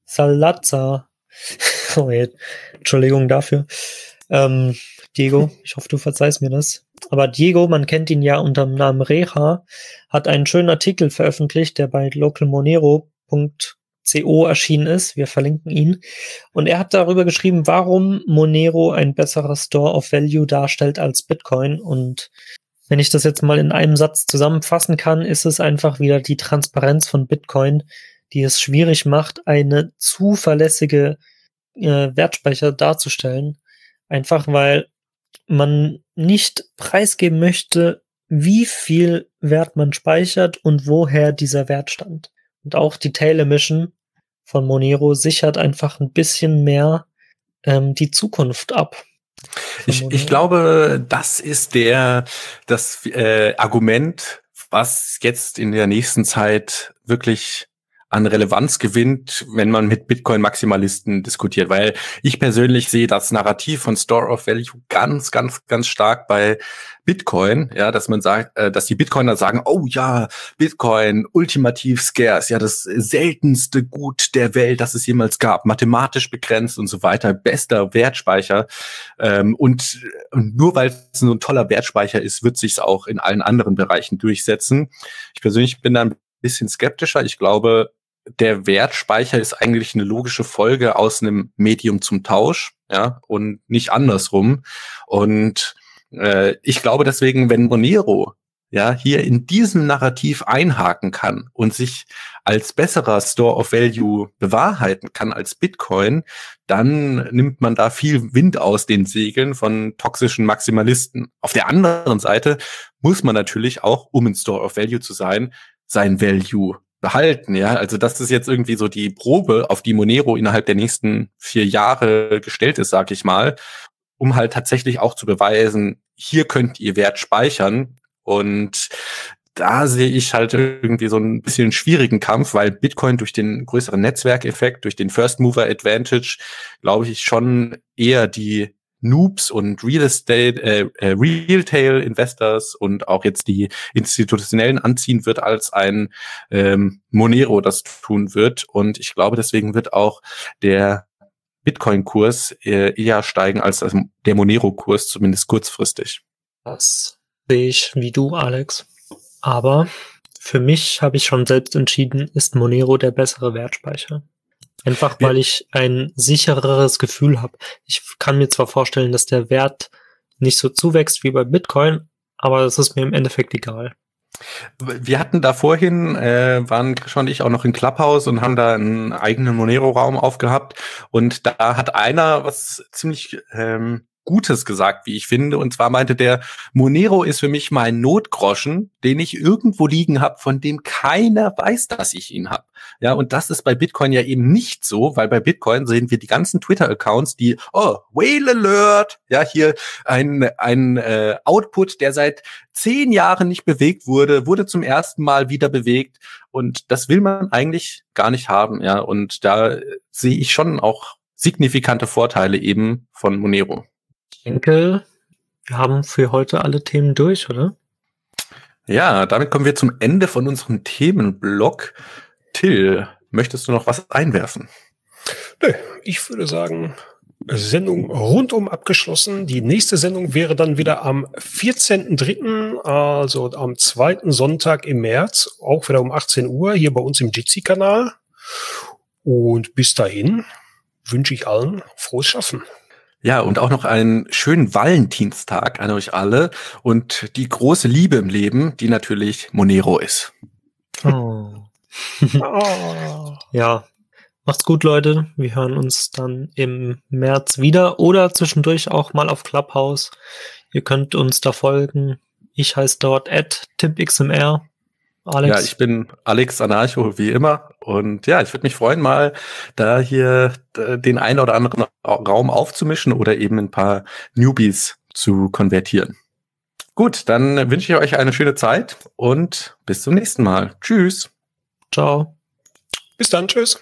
Salazar. Oh, je. Entschuldigung dafür. Ähm, Diego, ich hoffe, du verzeihst mir das. Aber Diego, man kennt ihn ja unter dem Namen Reha, hat einen schönen Artikel veröffentlicht, der bei localmonero punkt co erschienen ist. Wir verlinken ihn. Und er hat darüber geschrieben, warum Monero ein besserer Store of Value darstellt als Bitcoin. Und wenn ich das jetzt mal in einem Satz zusammenfassen kann, ist es einfach wieder die Transparenz von Bitcoin, die es schwierig macht, eine zuverlässige äh, Wertspeicher darzustellen. Einfach weil man nicht preisgeben möchte, wie viel Wert man speichert und woher dieser Wert stammt. Und auch die Tail Emission von Monero sichert einfach ein bisschen mehr ähm, die Zukunft ab. Ich, ich glaube, das ist der das äh, Argument, was jetzt in der nächsten Zeit wirklich an Relevanz gewinnt, wenn man mit Bitcoin-Maximalisten diskutiert, weil ich persönlich sehe das Narrativ von Store of Value ganz, ganz, ganz stark bei Bitcoin, ja, dass man sagt, äh, dass die Bitcoiner sagen, oh ja, Bitcoin, ultimativ scarce, ja, das seltenste Gut der Welt, das es jemals gab, mathematisch begrenzt und so weiter, bester Wertspeicher, ähm, und, und nur weil es so ein toller Wertspeicher ist, wird sich es auch in allen anderen Bereichen durchsetzen. Ich persönlich bin da ein bisschen skeptischer. Ich glaube, der Wertspeicher ist eigentlich eine logische Folge aus einem Medium zum Tausch, ja, und nicht andersrum. Und äh, ich glaube deswegen, wenn Monero ja hier in diesem Narrativ einhaken kann und sich als besserer Store of Value bewahrheiten kann als Bitcoin, dann nimmt man da viel Wind aus den Segeln von toxischen Maximalisten. Auf der anderen Seite muss man natürlich auch, um ein Store of Value zu sein, sein Value behalten, ja. Also das ist jetzt irgendwie so die Probe, auf die Monero innerhalb der nächsten vier Jahre gestellt ist, sag ich mal, um halt tatsächlich auch zu beweisen, hier könnt ihr Wert speichern. Und da sehe ich halt irgendwie so ein bisschen einen schwierigen Kampf, weil Bitcoin durch den größeren Netzwerkeffekt, durch den First Mover Advantage, glaube ich, schon eher die Noobs und Real Estate, äh, äh, Retail Investors und auch jetzt die Institutionellen anziehen wird, als ein ähm, Monero das tun wird. Und ich glaube, deswegen wird auch der Bitcoin-Kurs äh, eher steigen als der Monero-Kurs, zumindest kurzfristig. Das sehe ich wie du, Alex. Aber für mich habe ich schon selbst entschieden, ist Monero der bessere Wertspeicher. Einfach weil ich ein sichereres Gefühl habe. Ich kann mir zwar vorstellen, dass der Wert nicht so zuwächst wie bei Bitcoin, aber das ist mir im Endeffekt egal. Wir hatten da vorhin, äh, waren Christian und ich auch noch in Clubhouse und haben da einen eigenen Monero-Raum aufgehabt. Und da hat einer was ziemlich ähm, Gutes gesagt, wie ich finde. Und zwar meinte der, Monero ist für mich mein Notgroschen, den ich irgendwo liegen habe, von dem keiner weiß, dass ich ihn habe. Ja, und das ist bei Bitcoin ja eben nicht so, weil bei Bitcoin sehen wir die ganzen Twitter-Accounts, die, oh, Whale Alert, ja, hier ein, ein äh, Output, der seit zehn Jahren nicht bewegt wurde, wurde zum ersten Mal wieder bewegt. Und das will man eigentlich gar nicht haben, ja. Und da sehe ich schon auch signifikante Vorteile eben von Monero. Ich denke, wir haben für heute alle Themen durch, oder? Ja, damit kommen wir zum Ende von unserem Themenblock. Till, möchtest du noch was einwerfen? Nö, ich würde sagen, Sendung rundum abgeschlossen. Die nächste Sendung wäre dann wieder am vierzehnten dritten, also am zweiten Sonntag im März, auch wieder um achtzehn Uhr, hier bei uns im Jitsi-Kanal. Und bis dahin wünsche ich allen frohes Schaffen. Ja, und auch noch einen schönen Valentinstag an euch alle und die große Liebe im Leben, die natürlich Monero ist. Oh. Oh. Ja, macht's gut, Leute. Wir hören uns dann im März wieder oder zwischendurch auch mal auf Clubhouse. Ihr könnt uns da folgen. Ich heiße dort at tipxmr. Alex. Ja, ich bin Alex Anarcho, wie immer. Und ja, ich würde mich freuen, mal da hier den einen oder anderen Raum aufzumischen oder eben ein paar Newbies zu konvertieren. Gut, dann wünsche ich euch eine schöne Zeit und bis zum nächsten Mal. Tschüss. Ciao. Bis dann, tschüss.